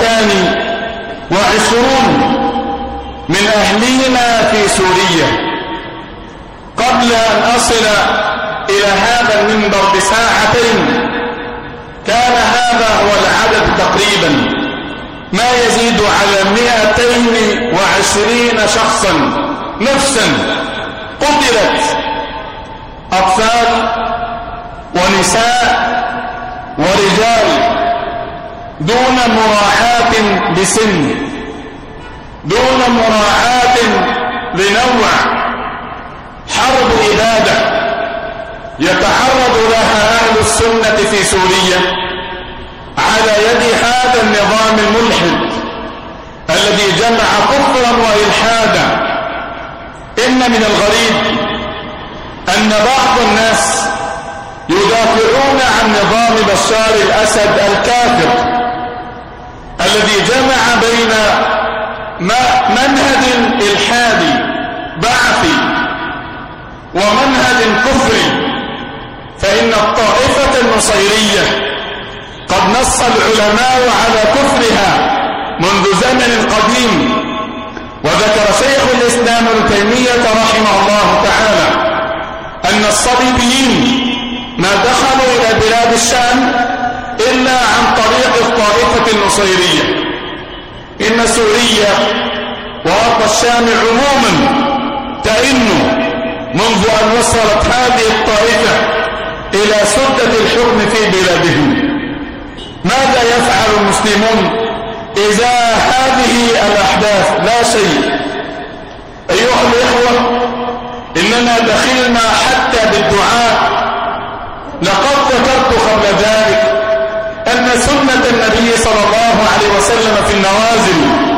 220 من أهلينا في سوريا. قبل أن أصل إلى هذا المنبر بساعتين كان هذا هو العدد تقريبا، ما يزيد على 220 شخصا، نفسا قتلت، أطفال ونساء ورجال، دون مراعاة لسن، دون مراعاة لنوع. حرب إبادة يتعرض لها أهل السنة في سوريا على يد هذا النظام الملحد الذي جمع كفرا وإلحادا. إن من الغريب أن بعض الناس يدافعون عن نظام بشار الأسد الكافر الذي جمع بين منهج إلحادي بعثي ومنهج كفري. فإن الطائفة النصيرية قد نص العلماء على كفرها منذ زمن قديم، وذكر شيخ الإسلام ابن تيمية رحمه الله تعالى أن الصليبيين ما دخلوا إلى بلاد الشام إلا عن طريق الطائفة النصيرية. إن سوريا وأرض الشام عموما تئن منذ أن وصلت هذه الطائفة إلى سدة الحكم في بلادهم. ماذا يفعل المسلمون إذا هذه الأحداث؟ لا شيء. أيها الإخوة، إننا دخلنا حتى بالدعاء. لقد ذكرت قبل ذلك أن سنة النبي صلى الله عليه وسلم في النوازل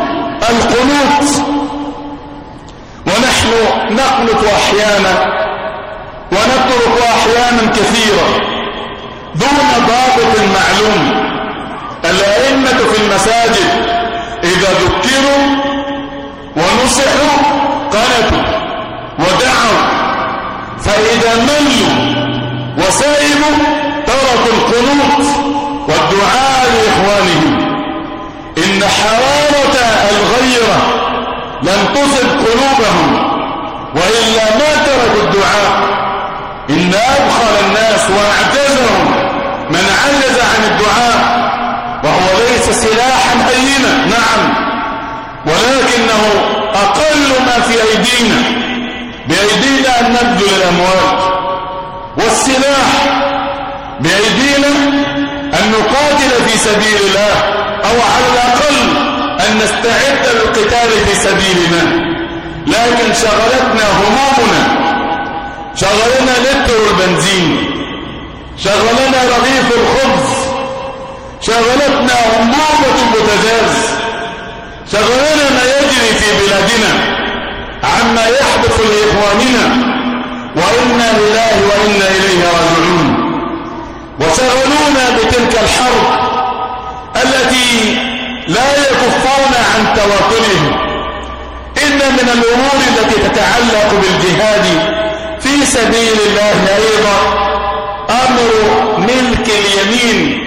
القنوت. ونحن نقنط أحيانا ونترك أحيانا كثيرة دون ضابط معلوم. الأئمة في المساجد إذا ذكروا ونصحوا قنطوا ودعوا، فإذا ملوا وسائموا تركوا القنوت والدعاء لإخوانهم. إن حرارة الغيرة لم تصب قلوبهم، وإلا ما تركوا الدعاء. إن أبخل الناس وأعجزهم من عجز عن الدعاء، وهو ليس سلاحا هينا، نعم، ولكنه أقل ما في أيدينا. بأيدينا أن نبذل الأموال، والسلاح بأيدينا أن نقاتل في سبيل الله، أو على الأقل أن نستعد للقتال في سبيلنا. لكن شغلتنا همومنا، شغلنا لتر البنزين، شغلنا رغيف الخبز، شغلتنا أنبوبة البوتاجاز، شغلنا ما يجري في بلادنا عما يحدث لإخواننا، وإنا لله وإنا إليه راجعون. وشغلونا بتلك الحرب التي لا يكفون عن تواطنهم. إن من الأمور التي تتعلق بالجهاد في سبيل الله أيضا أمر ملك اليمين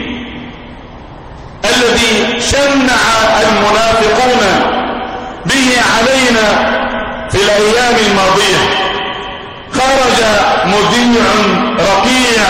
الذي شنع المنافقون به علينا في الأيام الماضية. خرج مذيع رقيع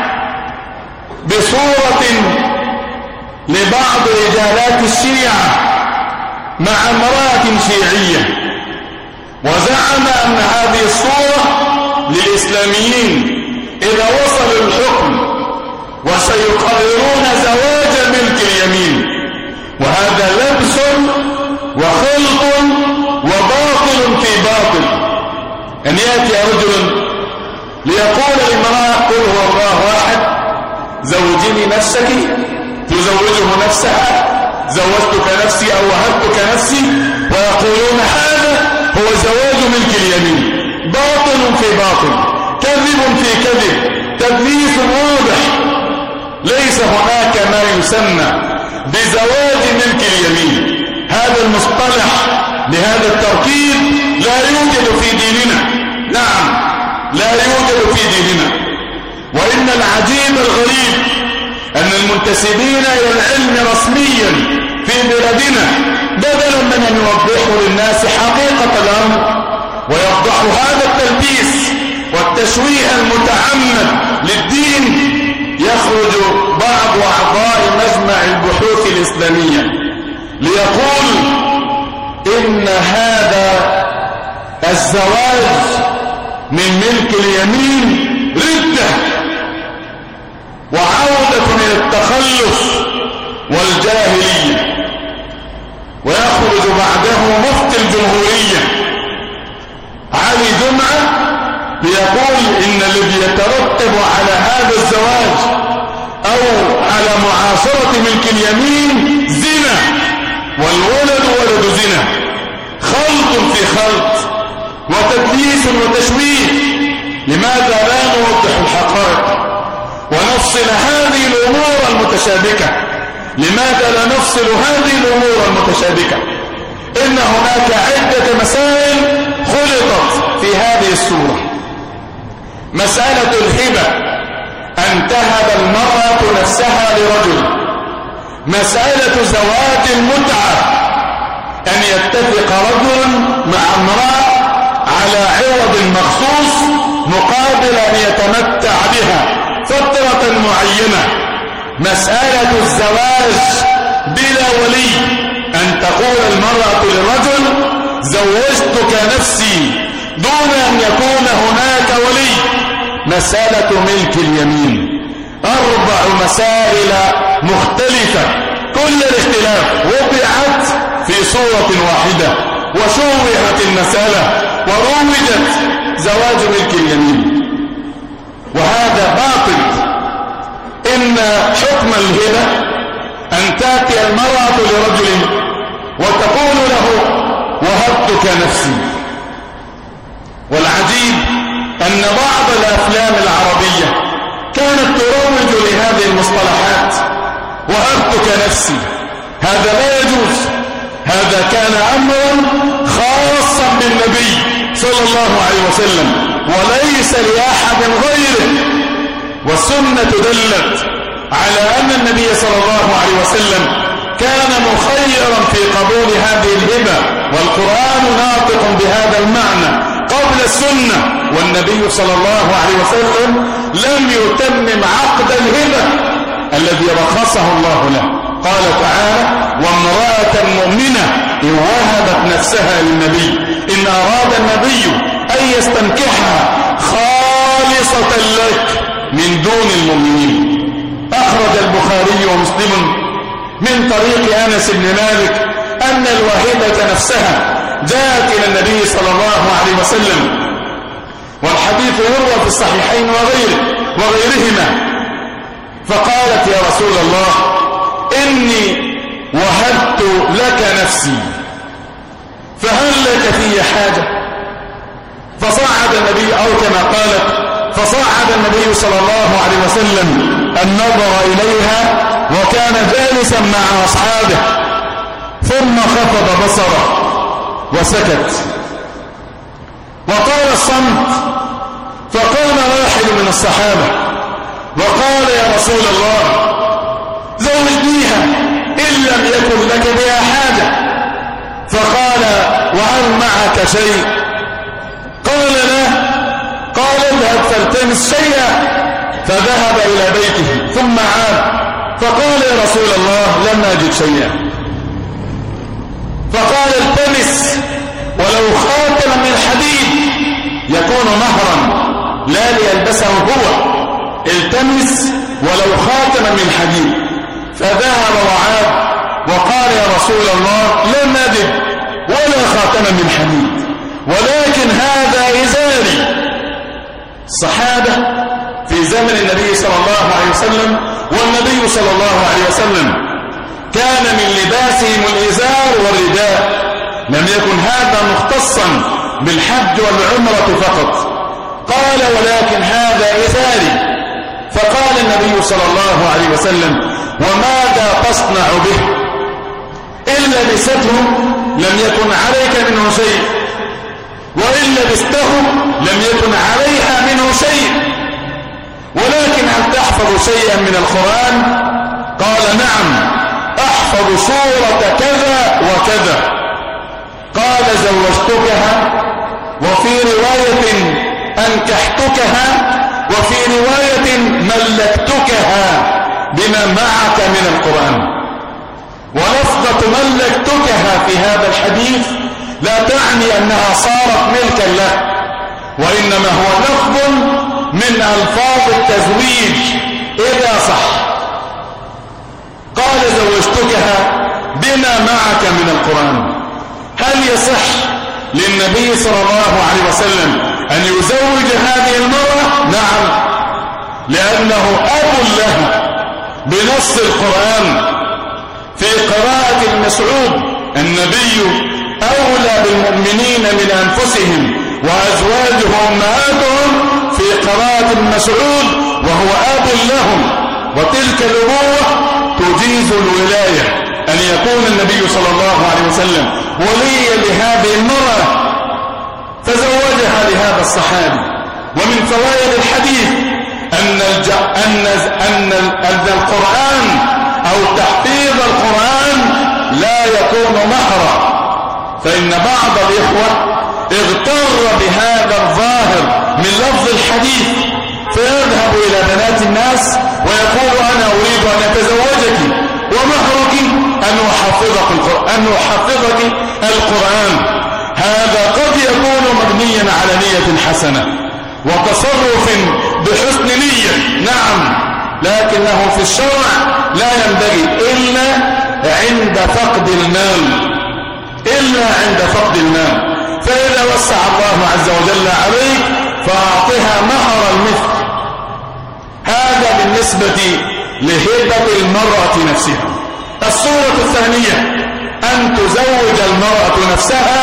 بصورة لبعض رجالات الشيعة مع امرأة شيعية، وزعم أن هذه الصورة للإسلاميين إذا وصلوا الحكم وسيقررون زواج ملك اليمين. وهذا لبس وخلط وباطل في باطل. أن يأتي رجل ليقول لامرأة قل هو الله واحد زوجني نفسك، تزوجه نفسها، زوجتك نفسي أو وهبتك نفسي، ويقولون هذا هو زواج ملك اليمين. باطل في باطل، كذب في كذب، تدليس واضح. ليس هناك ما يسمى بزواج ملك اليمين. هذا المصطلح لهذا التركيب لا يوجد في ديننا، نعم لا يوجد في ديننا. وإن العجيب الغريب أن المنتسبين إلى العلم رسميا في بلادنا بدلا من أن يوضحوا للناس حقيقة الأمر ويفضحوا هذا التلبيس والتشويه المتعمد للدين، يخرج بعض أعضاء مجمع البحوث الإسلامية ليقول إن هذا الزواج من ملك اليمين ردة وعودة إلى التخلف والجاهلية. ويخرج بعده مفتي الجمهورية علي جمعة ليقول إن الذي يترتب على هذا الزواج أو على معاصرة ملك اليمين زنا، والولد ولد زنا، خلط في خلط وتدليس وتشويه. لماذا لا نوضح الحقائق ونفصل هذه الأمور المتشابكة؟ لماذا لا نفصل هذه الأمور المتشابكة؟ إن هناك عدة مسائل خلطت في هذه السورة. مسألة الهبة، أن تهب المرأة نفسها لرجل. مسألة زواج المتعة، أن يتفق رجل مع امرأة على عوض مخصوص مقابل أن يتمتع بها فترة معينة. مسألة الزواج بلا ولي، أن تقول المرأة للرجل زوجتك نفسي دون أن يكون هناك ولي. مسألة ملك اليمين. 4 مسائل مختلفة، كل الاختلاف وضعت في صورة واحدة وشوهت المسألة وروجت زواج ملك اليمين، وهذا باطل. إن حكم الهبة أن تأتي المرأة لرجل وتقول له وهبتك نفسي. والعجيب أن بعض الأفلام العربية كانت تروج لهذه المصطلحات. وهبتك نفسي هذا لا يجوز، هذا كان أمرا خاصا بالنبي صلى الله عليه وسلم وليس لأحد غيره. والسنة دلت على أن النبي صلى الله عليه وسلم كان مخيرا في قبول هذه الهبة، والقرآن ناطق بهذا المعنى قبل السنة، والنبي صلى الله عليه وسلم لم يتمم عقد الهبة الذي رخصه الله له. قال تعالى: وامرأة مؤمنة إن وهبت نفسها للنبي إن أراد النبي أن يستنكحها خالصة لك من دون المؤمنين. أخرج البخاري ومسلم من طريق أنس بن مالك أن الواهبة نفسها جاءت إلى النبي صلى الله عليه وسلم، والحديث يروى في الصحيحين وغيرهما، فقالت: يا رسول الله إني وهبت لك نفسي فهل لك في حاجة؟ فصعد النبي، أو كما قالت فصعد النبي صلى الله عليه وسلم النظر إليها وكان جالسا مع أصحابه، ثم خفض بصره وسكت وطال الصمت. فقام واحد من الصحابة وقال: يا رسول الله زوجنيها إن لم يكن لك بها حاجة. فقال: وهل معك شيء؟ قال: لا. قال: اذهب فالتمس شيئا. فذهب إلى بيته ثم عاد فقال: يا رسول الله لم أجد شيئا. فقال: التمس ولو خاتم من حديد يكون مهرا لا ليلبسه هو، التمس ولو خاتم من حديد. فذهب وعاد وقال: يا رسول الله لم أجد ولا خاتم من حديد، ولكن هذا إزاري. الصحابة في زمن النبي صلى الله عليه وسلم، والنبي صلى الله عليه وسلم كان من لباسهم الإزار والرداء، لم يكن هذا مختصا بالحج والعمرة فقط. قال: ولكن هذا إزاري. فقال النبي صلى الله عليه وسلم: وماذا تصنع به؟ إن لبسته لم يكن عليك منه شيء، وإن لبسته لم يكن عليها منه شيء، ولكن هل تحفظ شيئا من القرآن؟ قال: نعم أحفظ سورة كذا وكذا. قال: زوجتكها، وفي رواية أنكحتكها، وفي رواية ملكتكها بما معك من القرآن. ولفظة ملكتكها في هذا الحديث لا تعني أنها صارت ملكا له، وإنما هو لفظ من ألفاظ التزويج إذا صح. قال: زوجتكها بما معك من القرآن. هل يصح للنبي صلى الله عليه وسلم أن يزوج هذه المرأة؟ نعم، لأنه أب لها بنص القرآن. في قراءة المسعود: النبي أولى بالمؤمنين من أنفسهم وأزواجه أمهاتهم، في قراءة المسعود وهو أب لهم. وتلك الأبوة تجيز الولاية، أن يكون النبي صلى الله عليه وسلم وليا لهذه المرأة، فزوجها لهذا الصحابي. ومن فوائد الحديث أن القرآن أو تحفيظ القرآن لا يكون مهرا، فإن بعض الإخوة اغتر بهذا الظاهر من لفظ الحديث، فيذهب إلى بنات الناس ويقول: أنا أريد أن أتزوجك ومهرك أن أحفظك القرآن. هذا قد يكون مبنيا على نية حسنة وتصرف بحسن نية، نعم، لكنه في الشرع لا ينبغي إلا عند فقد المال. فإذا وسع الله عز وجل عليك فأعطها مهر المثل. هذا بالنسبة لهبة المرأة نفسها. الصورة الثانية أن تزوج المرأة نفسها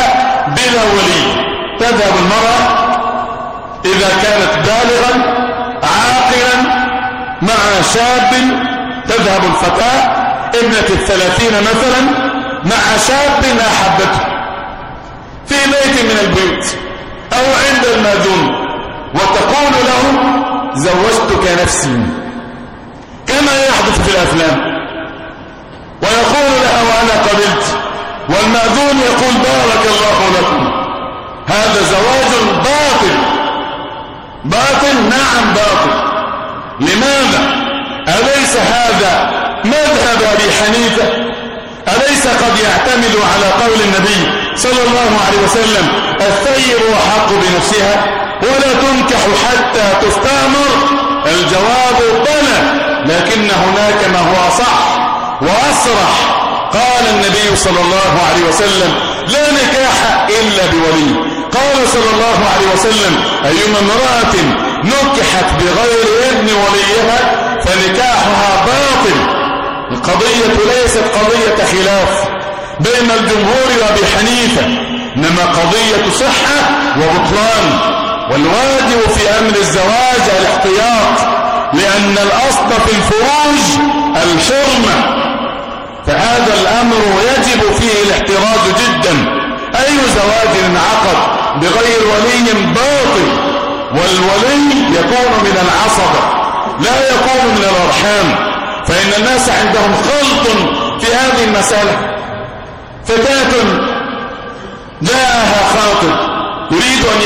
بلا ولي. تذهب المرأة إذا كانت بالغا عاقلا مع شاب، تذهب الفتاة ابنة 30 مثلا مع شاب أحبته في بيت من البيوت أو عند المأذون، وتقول له زوجتك نفسي كما يحدث في الأفلام، ويقول لها وأنا قبلت، والمأذون يقول بارك الله لكم. هذا زواج باطل. باطل، نعم باطل. لماذا؟ أليس هذا مذهب أبي حنيفة؟ أليس قد يعتمد على قول النبي صلى الله عليه وسلم الثيب أحق بنفسها ولا تنكح حتى تستأمر؟ الجواب بلى، لكن هناك ما هو أصح وأصرح. قال النبي صلى الله عليه وسلم لا نكاح إلا بولي. قال صلى الله عليه وسلم أيما امرأة نكحت بغير إذن وليها فنكاحها باطل. القضية ليست قضية خلاف بين الجمهور وأبي حنيفة، إنما قضية صحة وبطلان. والواجب في أمر الزواج الاحتياط، لأن الأصل في الفروج الحرمة، فهذا الأمر يجب فيه الاحتراز جدا. أي زواج انعقد بغير ولي باطل، والولي يكون من العصبة لا يكون من الأرحام، فإن الناس عندهم خلط في هذه المسألة. فتاة جاءها خاطب يريد أن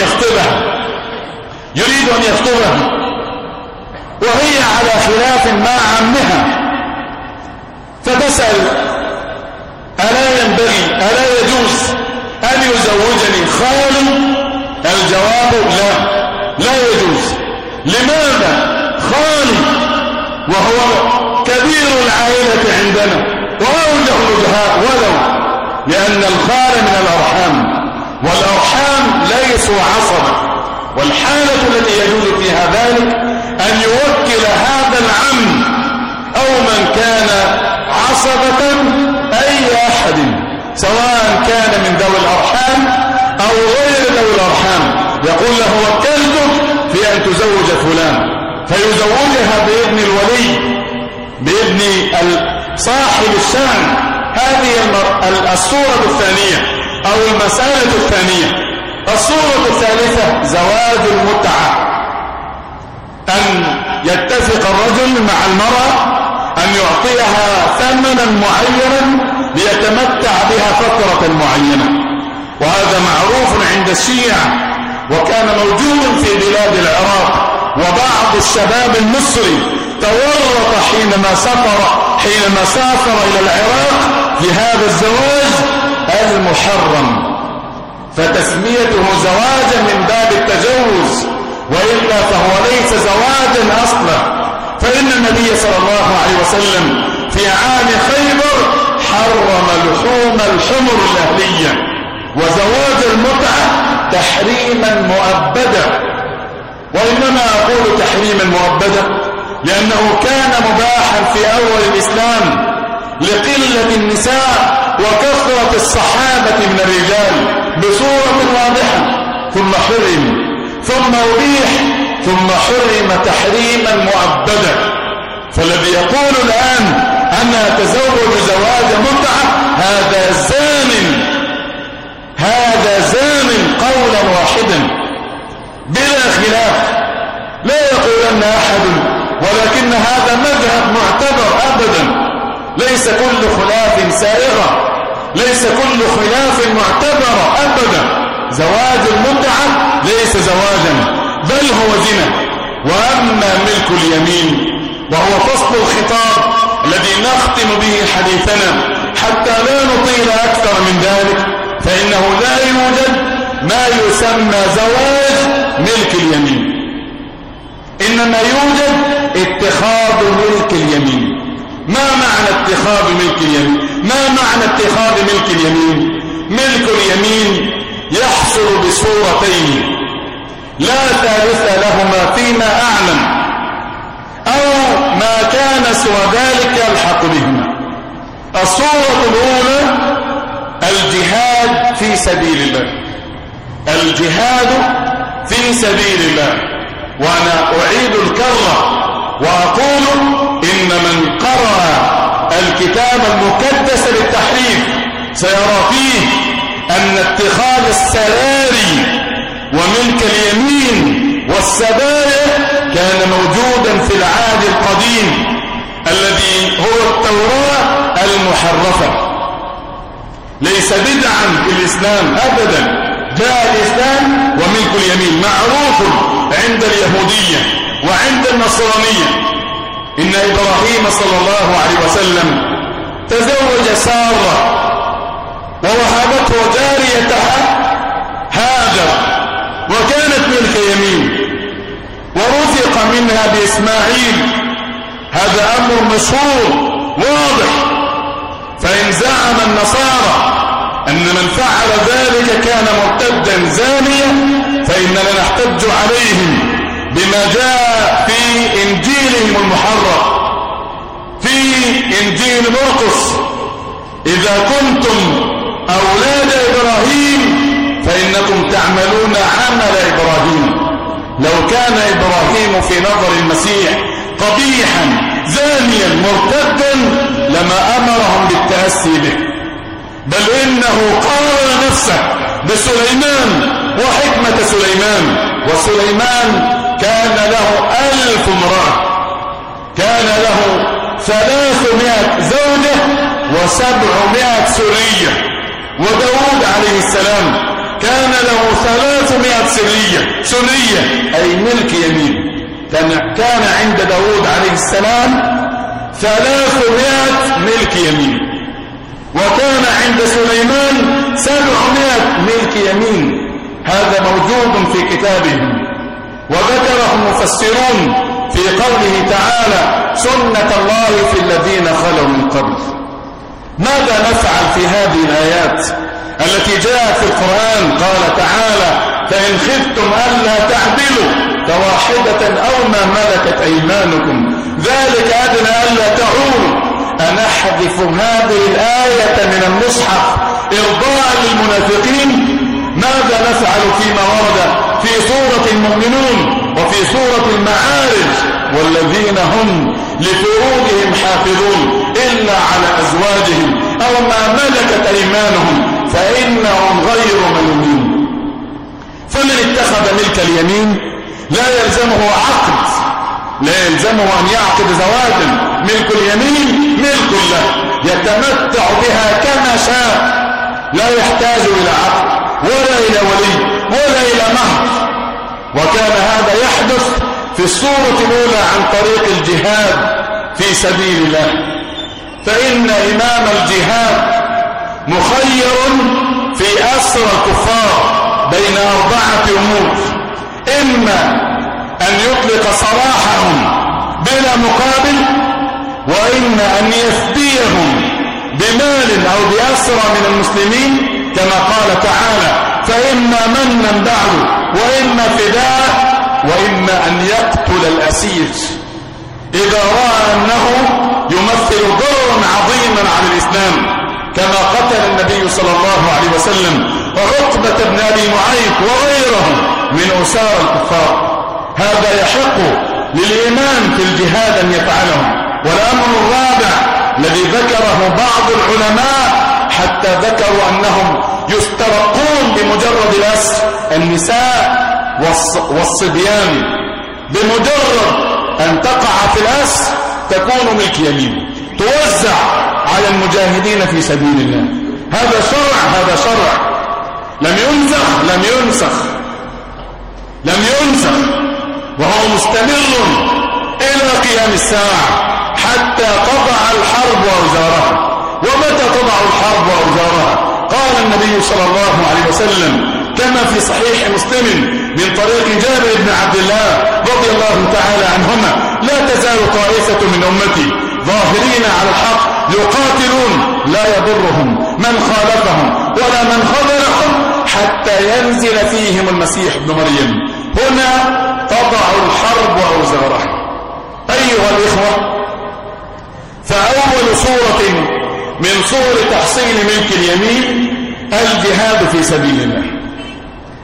يخطبها وهي على خلاف مع عمها، فتسأل ألا ينبغي ألا يجوز أن يزوجني خالي؟ الجواب لا يجوز. لماذا؟ خالي وهو كبير العائلة عندنا وأوجه الوجهاء، ولو لأن الخال من الأرحام، والأرحام ليسوا عصبة. والحالة التي يجوز فيها ذلك أن يوكل هذا العم أو من كان عصبة أي أحد، سواء كان من ذوي الأرحام أو غير ذوي الأرحام، يقول له وكلتك في أن تزوج فلان، فيزوجها بإذن الولي، بإذن صاحب الشأن. هذه الصورة الثانية أو المسألة الثانية. الصورة الثالثة زواج المتعة، أن يتفق الرجل مع المرأة أن يعطيها ثمنا معينا ليتمتع بها فترة معينة، وهذا معروف عند الشيعة، وكان موجود في بلاد العراق. وبعض الشباب المصري تورط حينما سافر إلى العراق في هذا الزواج المحرم، فتسميته زواجا من باب التجوز، وإلا فهو ليس زواجا أصلا. فإن النبي صلى الله عليه وسلم في عام خيبر حرم لحوم الحمر الأهلية وزواج المتعة تحريما مؤبدا. وإنما أقول تحريما مؤبدا لأنه كان مباحا في أول الإسلام لقلة النساء وكثرة الصحابة من الرجال بصورة واضحة، ثم حرم، ثم أبيح، ثم حرم تحريما مؤبدا. فالذي يقول الآن أنا أتزوج زواج متعة هذا زان قولا واحدا بلا خلاف. لا يقولن أحد ولكن هذا مذهب معتبر أبدا. ليس كل خلاف سائغة، ليس كل خلاف معتبر أبدا. زواج المتعة ليس زواجا بل هو زنا. وأما ملك اليمين وهو فصل الخطاب الذي نختم به حديثنا حتى لا نطيل أكثر من ذلك، فإنه لا يوجد ما يسمى زواج ملك اليمين، إنما يوجد اتخاذ ملك اليمين. ما معنى اتخاذ ملك اليمين؟ ما معنى اتخاذ ملك اليمين؟ ملك اليمين يحصل بصورتين لا ثالث لهما فيما أعلم، أو ما كان سوى ذلك الحق بهما. الصورة الأولى الجهاد في سبيل الله، الجهاد في سبيل الله. وأنا أعيد الكرة وأقول إن من قرأ الكتاب المكدس للتحريف سيرى فيه أن اتخاذ السراري وملك اليمين والسبايا كان موجودا في العهد القديم الذي هو التوراة المحرفة. ليس بدعا في الإسلام أبدا. جاء الإسلام وملك اليمين معروف عند اليهودية وعند النصرانية. إن إبراهيم صلى الله عليه وسلم تزوج سارة ووهبته جاريتها هاجر وكانت ملك يمين، ورزق منها بإسماعيل. هذا أمر مشهور واضح. فإن زعم النصارى أن من فعل ذلك كان مرتدا زانيا فإننا نحتج عليهم بما جاء في إنجيلهم المحرف في إنجيل مرقس: إذا كنتم أولاد إبراهيم فإنكم تعملون عمل إبراهيم. لو كان إبراهيم في نظر المسيح قبيحا زانيا مرتدا لما أمرهم بالتأسي به، بل إنه قارن نفسه بسليمان وحكمة سليمان. وسليمان كان له 1000 امرأة، كان له 300 زوجة و700 سرية. وداود عليه السلام كان له 300 سرية أي ملك يمين. كان عند داود عليه السلام 300 ملك يمين، وكان عند سليمان 700 ملك يمين. هذا موجود في كتابهم، وذكره المفسرون في قوله تعالى: سنة الله في الذين خلوا من قبل. ماذا نفعل في هذه الآيات التي جاءت في القرآن؟ قال تعالى: فإن خفتم ألا تعدلوا فواحدة أو ما ملكت أيمانكم ذلك أدنى ألا تعولوا. أنحذف هذه الآية من المصحف إرضاء للمنافقين؟ ماذا نفعل فيما ورد في سورة المؤمنون وفي سورة المعارج: والذين هم لفروجهم حافظون إلا على أزواجهم أو ما ملكت أيمانهم فإنهم غير ملومين. فمن اتخذ ملك اليمين لا يلزمه عقد، لا يلزمه أن يعقد زواجا. ملك اليمين ملك له يتمتع بها كما شاء، لا يحتاج إلى عقد ولا إلى ولي ولا إلى مهر. وكان هذا يحدث في الصورة الأولى عن طريق الجهاد في سبيل الله. فإن إمام الجهاد مخير في أسر الكفار بين 4 أمور: إما أن يطلق سراحهم بلا مقابل، وإما أن يفديهم بمال أو بأسرى من المسلمين كما قال تعالى: فإما منا بعد وإما فداء، وإما أن يقتل الأسير إذا رأى أنه يمثل ضررا عظيما على الإسلام، كما قتل النبي صلى الله عليه وسلم عقبة بن أبي معيط وغيره من أسار الكفار. هذا يحق للإمام في الجهاد أن يفعله. والأمر الرابع الذي ذكره بعض العلماء حتى ذكروا أنهم يسترقون بمجرد الأسر: النساء والصبيان بمجرد أن تقع في الأسر تكون ملك يمين، توزع على المجاهدين في سبيل الله. هذا شرع، هذا شرع لم ينسخ وهو مستمر إلى قيام الساعة حتى تضع الحرب أوزارها. ومتى تضع الحرب أوزارها؟ قال النبي صلى الله عليه وسلم كما في صحيح مسلم من طريق جابر بن عبد الله رضي الله تعالى عنهما: لا تزال طائفة من أمتي ظاهرين على الحق يقاتلون لا يضرهم من خالفهم ولا من خذلهم حتى ينزل فيهم المسيح ابن مريم. هنا تضع الحرب أوزارها. أيها الإخوة، فأول صورة من صور تحصيل ملك اليمين الجهاد في سبيل الله.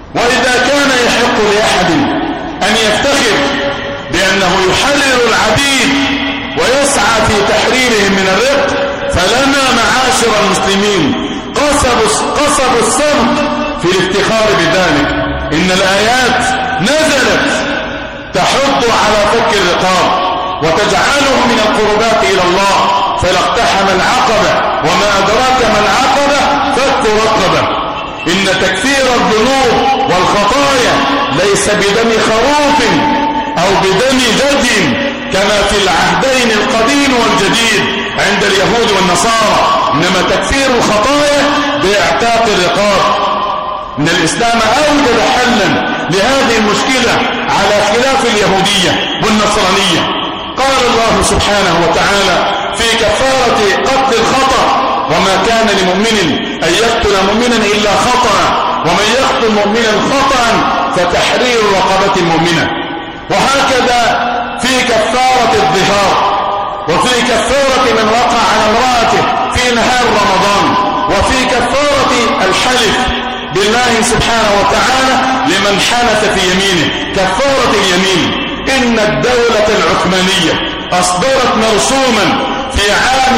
وإذا كان يحق لأحد أن يفتخر بأنه يحرر العبيد ويسعى في تحريرهم من الرق، فلنا معاشر المسلمين قصب السبق في الافتخار بذلك. إن الآيات نزلت تحض على فك الرقاب وتجعله من القربات إلى الله، فلا اقتحم العقبة وما أدراك ما العقبة فك رقبة. إن تكفير الذنوب والخطايا ليس بدم خروف أو بدم جدي كما في العهدين القديم والجديد عند اليهود والنصارى، إنما تكفير الخطايا باعتاق الرقاب. إن الإسلام أوجد حلا لهذه المشكلة على خلاف اليهودية والنصرانية. قال الله سبحانه وتعالى في كفارة قتل الخطأ: وما كان لمؤمن أن يقتل مؤمنا إلا خطأ، ومن يقتل مؤمنا خطأ فتحرير رقبة مؤمنة. وهكذا في كفارة الظهار، وفي كفارة من وقع على امرأته في نهار رمضان، وفي كفارة الحلف بالله سبحانه وتعالى لمن حنث في يمينه، كفارة اليمين. إن الدولة العثمانية أصدرت مرسوما في عام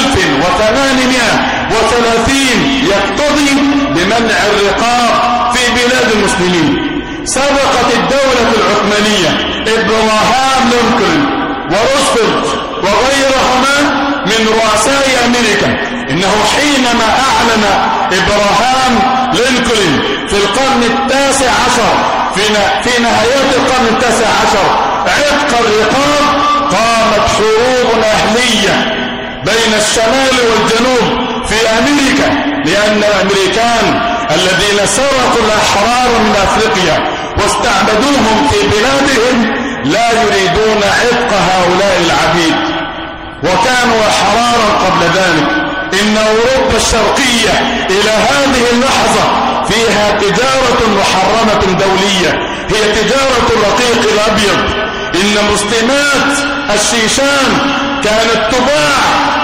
1830 يقتضي بمنع الرقاب في بلاد المسلمين. سبقت الدولة العثمانية إبراهام لينكولن وروزفلت وغيرهما من رؤساء أمريكا. إنه حينما أعلن إبراهام لينكولن في القرن 19 في نهايات القرن 19 عتق الرقاب، قامت حروب أهلية بين الشمال والجنوب في أمريكا، لأن الأمريكان الذين سرقوا الأحرار من أفريقيا واستعبدوهم في بلادهم لا يريدون عتق هؤلاء العبيد، وكانوا أحرارا قبل ذلك. إن أوروبا الشرقية إلى هذه اللحظة فيها تجارة محرمة دولية، هي تجارة الرقيق الأبيض. إن مسلمات الشيشان كانت تباع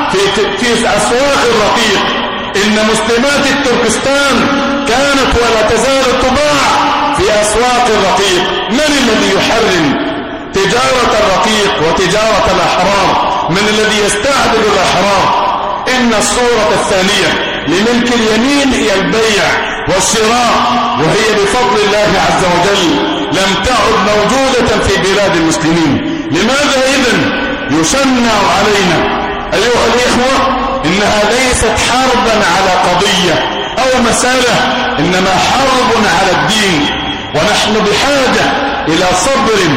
في أسواق الرقيق. إن مسلمات التركستان كانت ولا تزال تباع في أسواق الرقيق. من الذي يحرم تجارة الرقيق وتجارة الأحرار؟ من الذي يستعبد الأحرار؟ إن الصورة الثانية لملك اليمين هي البيع والشراء، وهي بفضل الله عز وجل لم تعد موجودة في بلاد المسلمين. لماذا إذن يشنع علينا أيها الإخوة؟ إنها ليست حربا على قضية أو مسألة، إنما حرب على الدين. ونحن بحاجة إلى صبر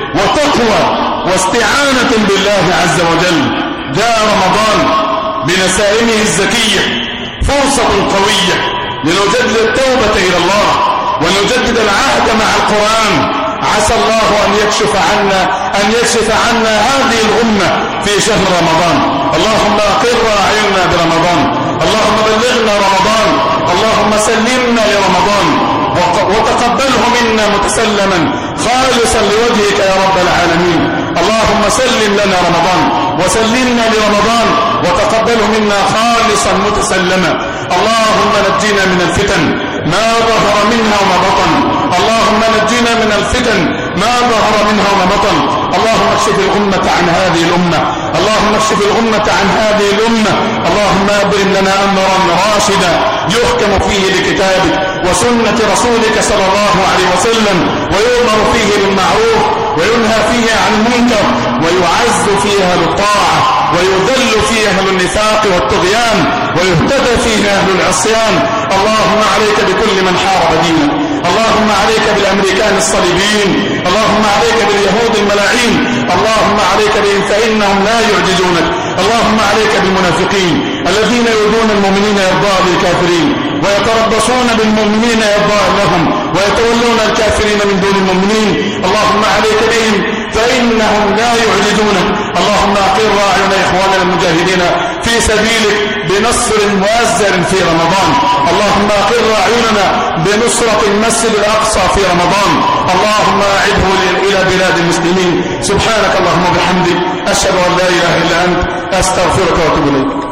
وتقوى واستعانة بالله عز وجل. جاء رمضان بنسائمه الزكية، فرصة قوية لنجدد التوبة إلى الله ونجدد العهد مع القرآن. عسى الله أن يكشف عنا هذه الأمة في شهر رمضان. اللهم أقر أعيننا برمضان، اللهم بلغنا رمضان، اللهم سلمنا لرمضان وتقبله منا متسلما خالصا لوجهك يا رب العالمين. اللهم سلم لنا رمضان وسلمنا لرمضان وتقبله منا خالصا متسلما. اللهم نجينا من الفتن ما ظهر منها وما بطن، اللهم نجينا من الفتن ما ظهر منها وما بطن. اللهم اكشف الغمة عن هذه الأمة، اللهم اكشف الغمة عن هذه الأمة. اللهم أبرم لنا أمرا راشدا يحكم فيه لكتابك وسنة رسولك صلى الله عليه وسلم، ويؤمر فيه بالمعروف وينهى فيه عن المنكر، ويعز فيه أهل الطاعة ويذل فيه أهل النفاق والطغيان، ويهتدى فيه أهل العصيان. اللهم عليك بكل من حارب دينك، اللهم عليك بالأمريكان الصليبيين، اللهم عليك باليهود الملاعين، اللهم عليك بهم فإنهم لا يعجزونك. اللهم عليك بالمنافقين الذين يؤذون المؤمنين إرضاء للكافرين ويتربصون بالمؤمنين إرضاء لهم ويتولون الكافرين من دون المؤمنين. اللهم عليك بهم فإنهم لا يعجزونك. اللهم أقر أعين إخواننا المجاهدين في سبيلك بنصر مؤزر في رمضان. اللهم أقر أعيننا بنصرة المسجد الأقصى في رمضان. اللهم أعده إلى بلاد المسلمين. سبحانك اللهم وبحمدك، أشهد أن لا إله إلا أنت، أستغفرك وأتوب إليك.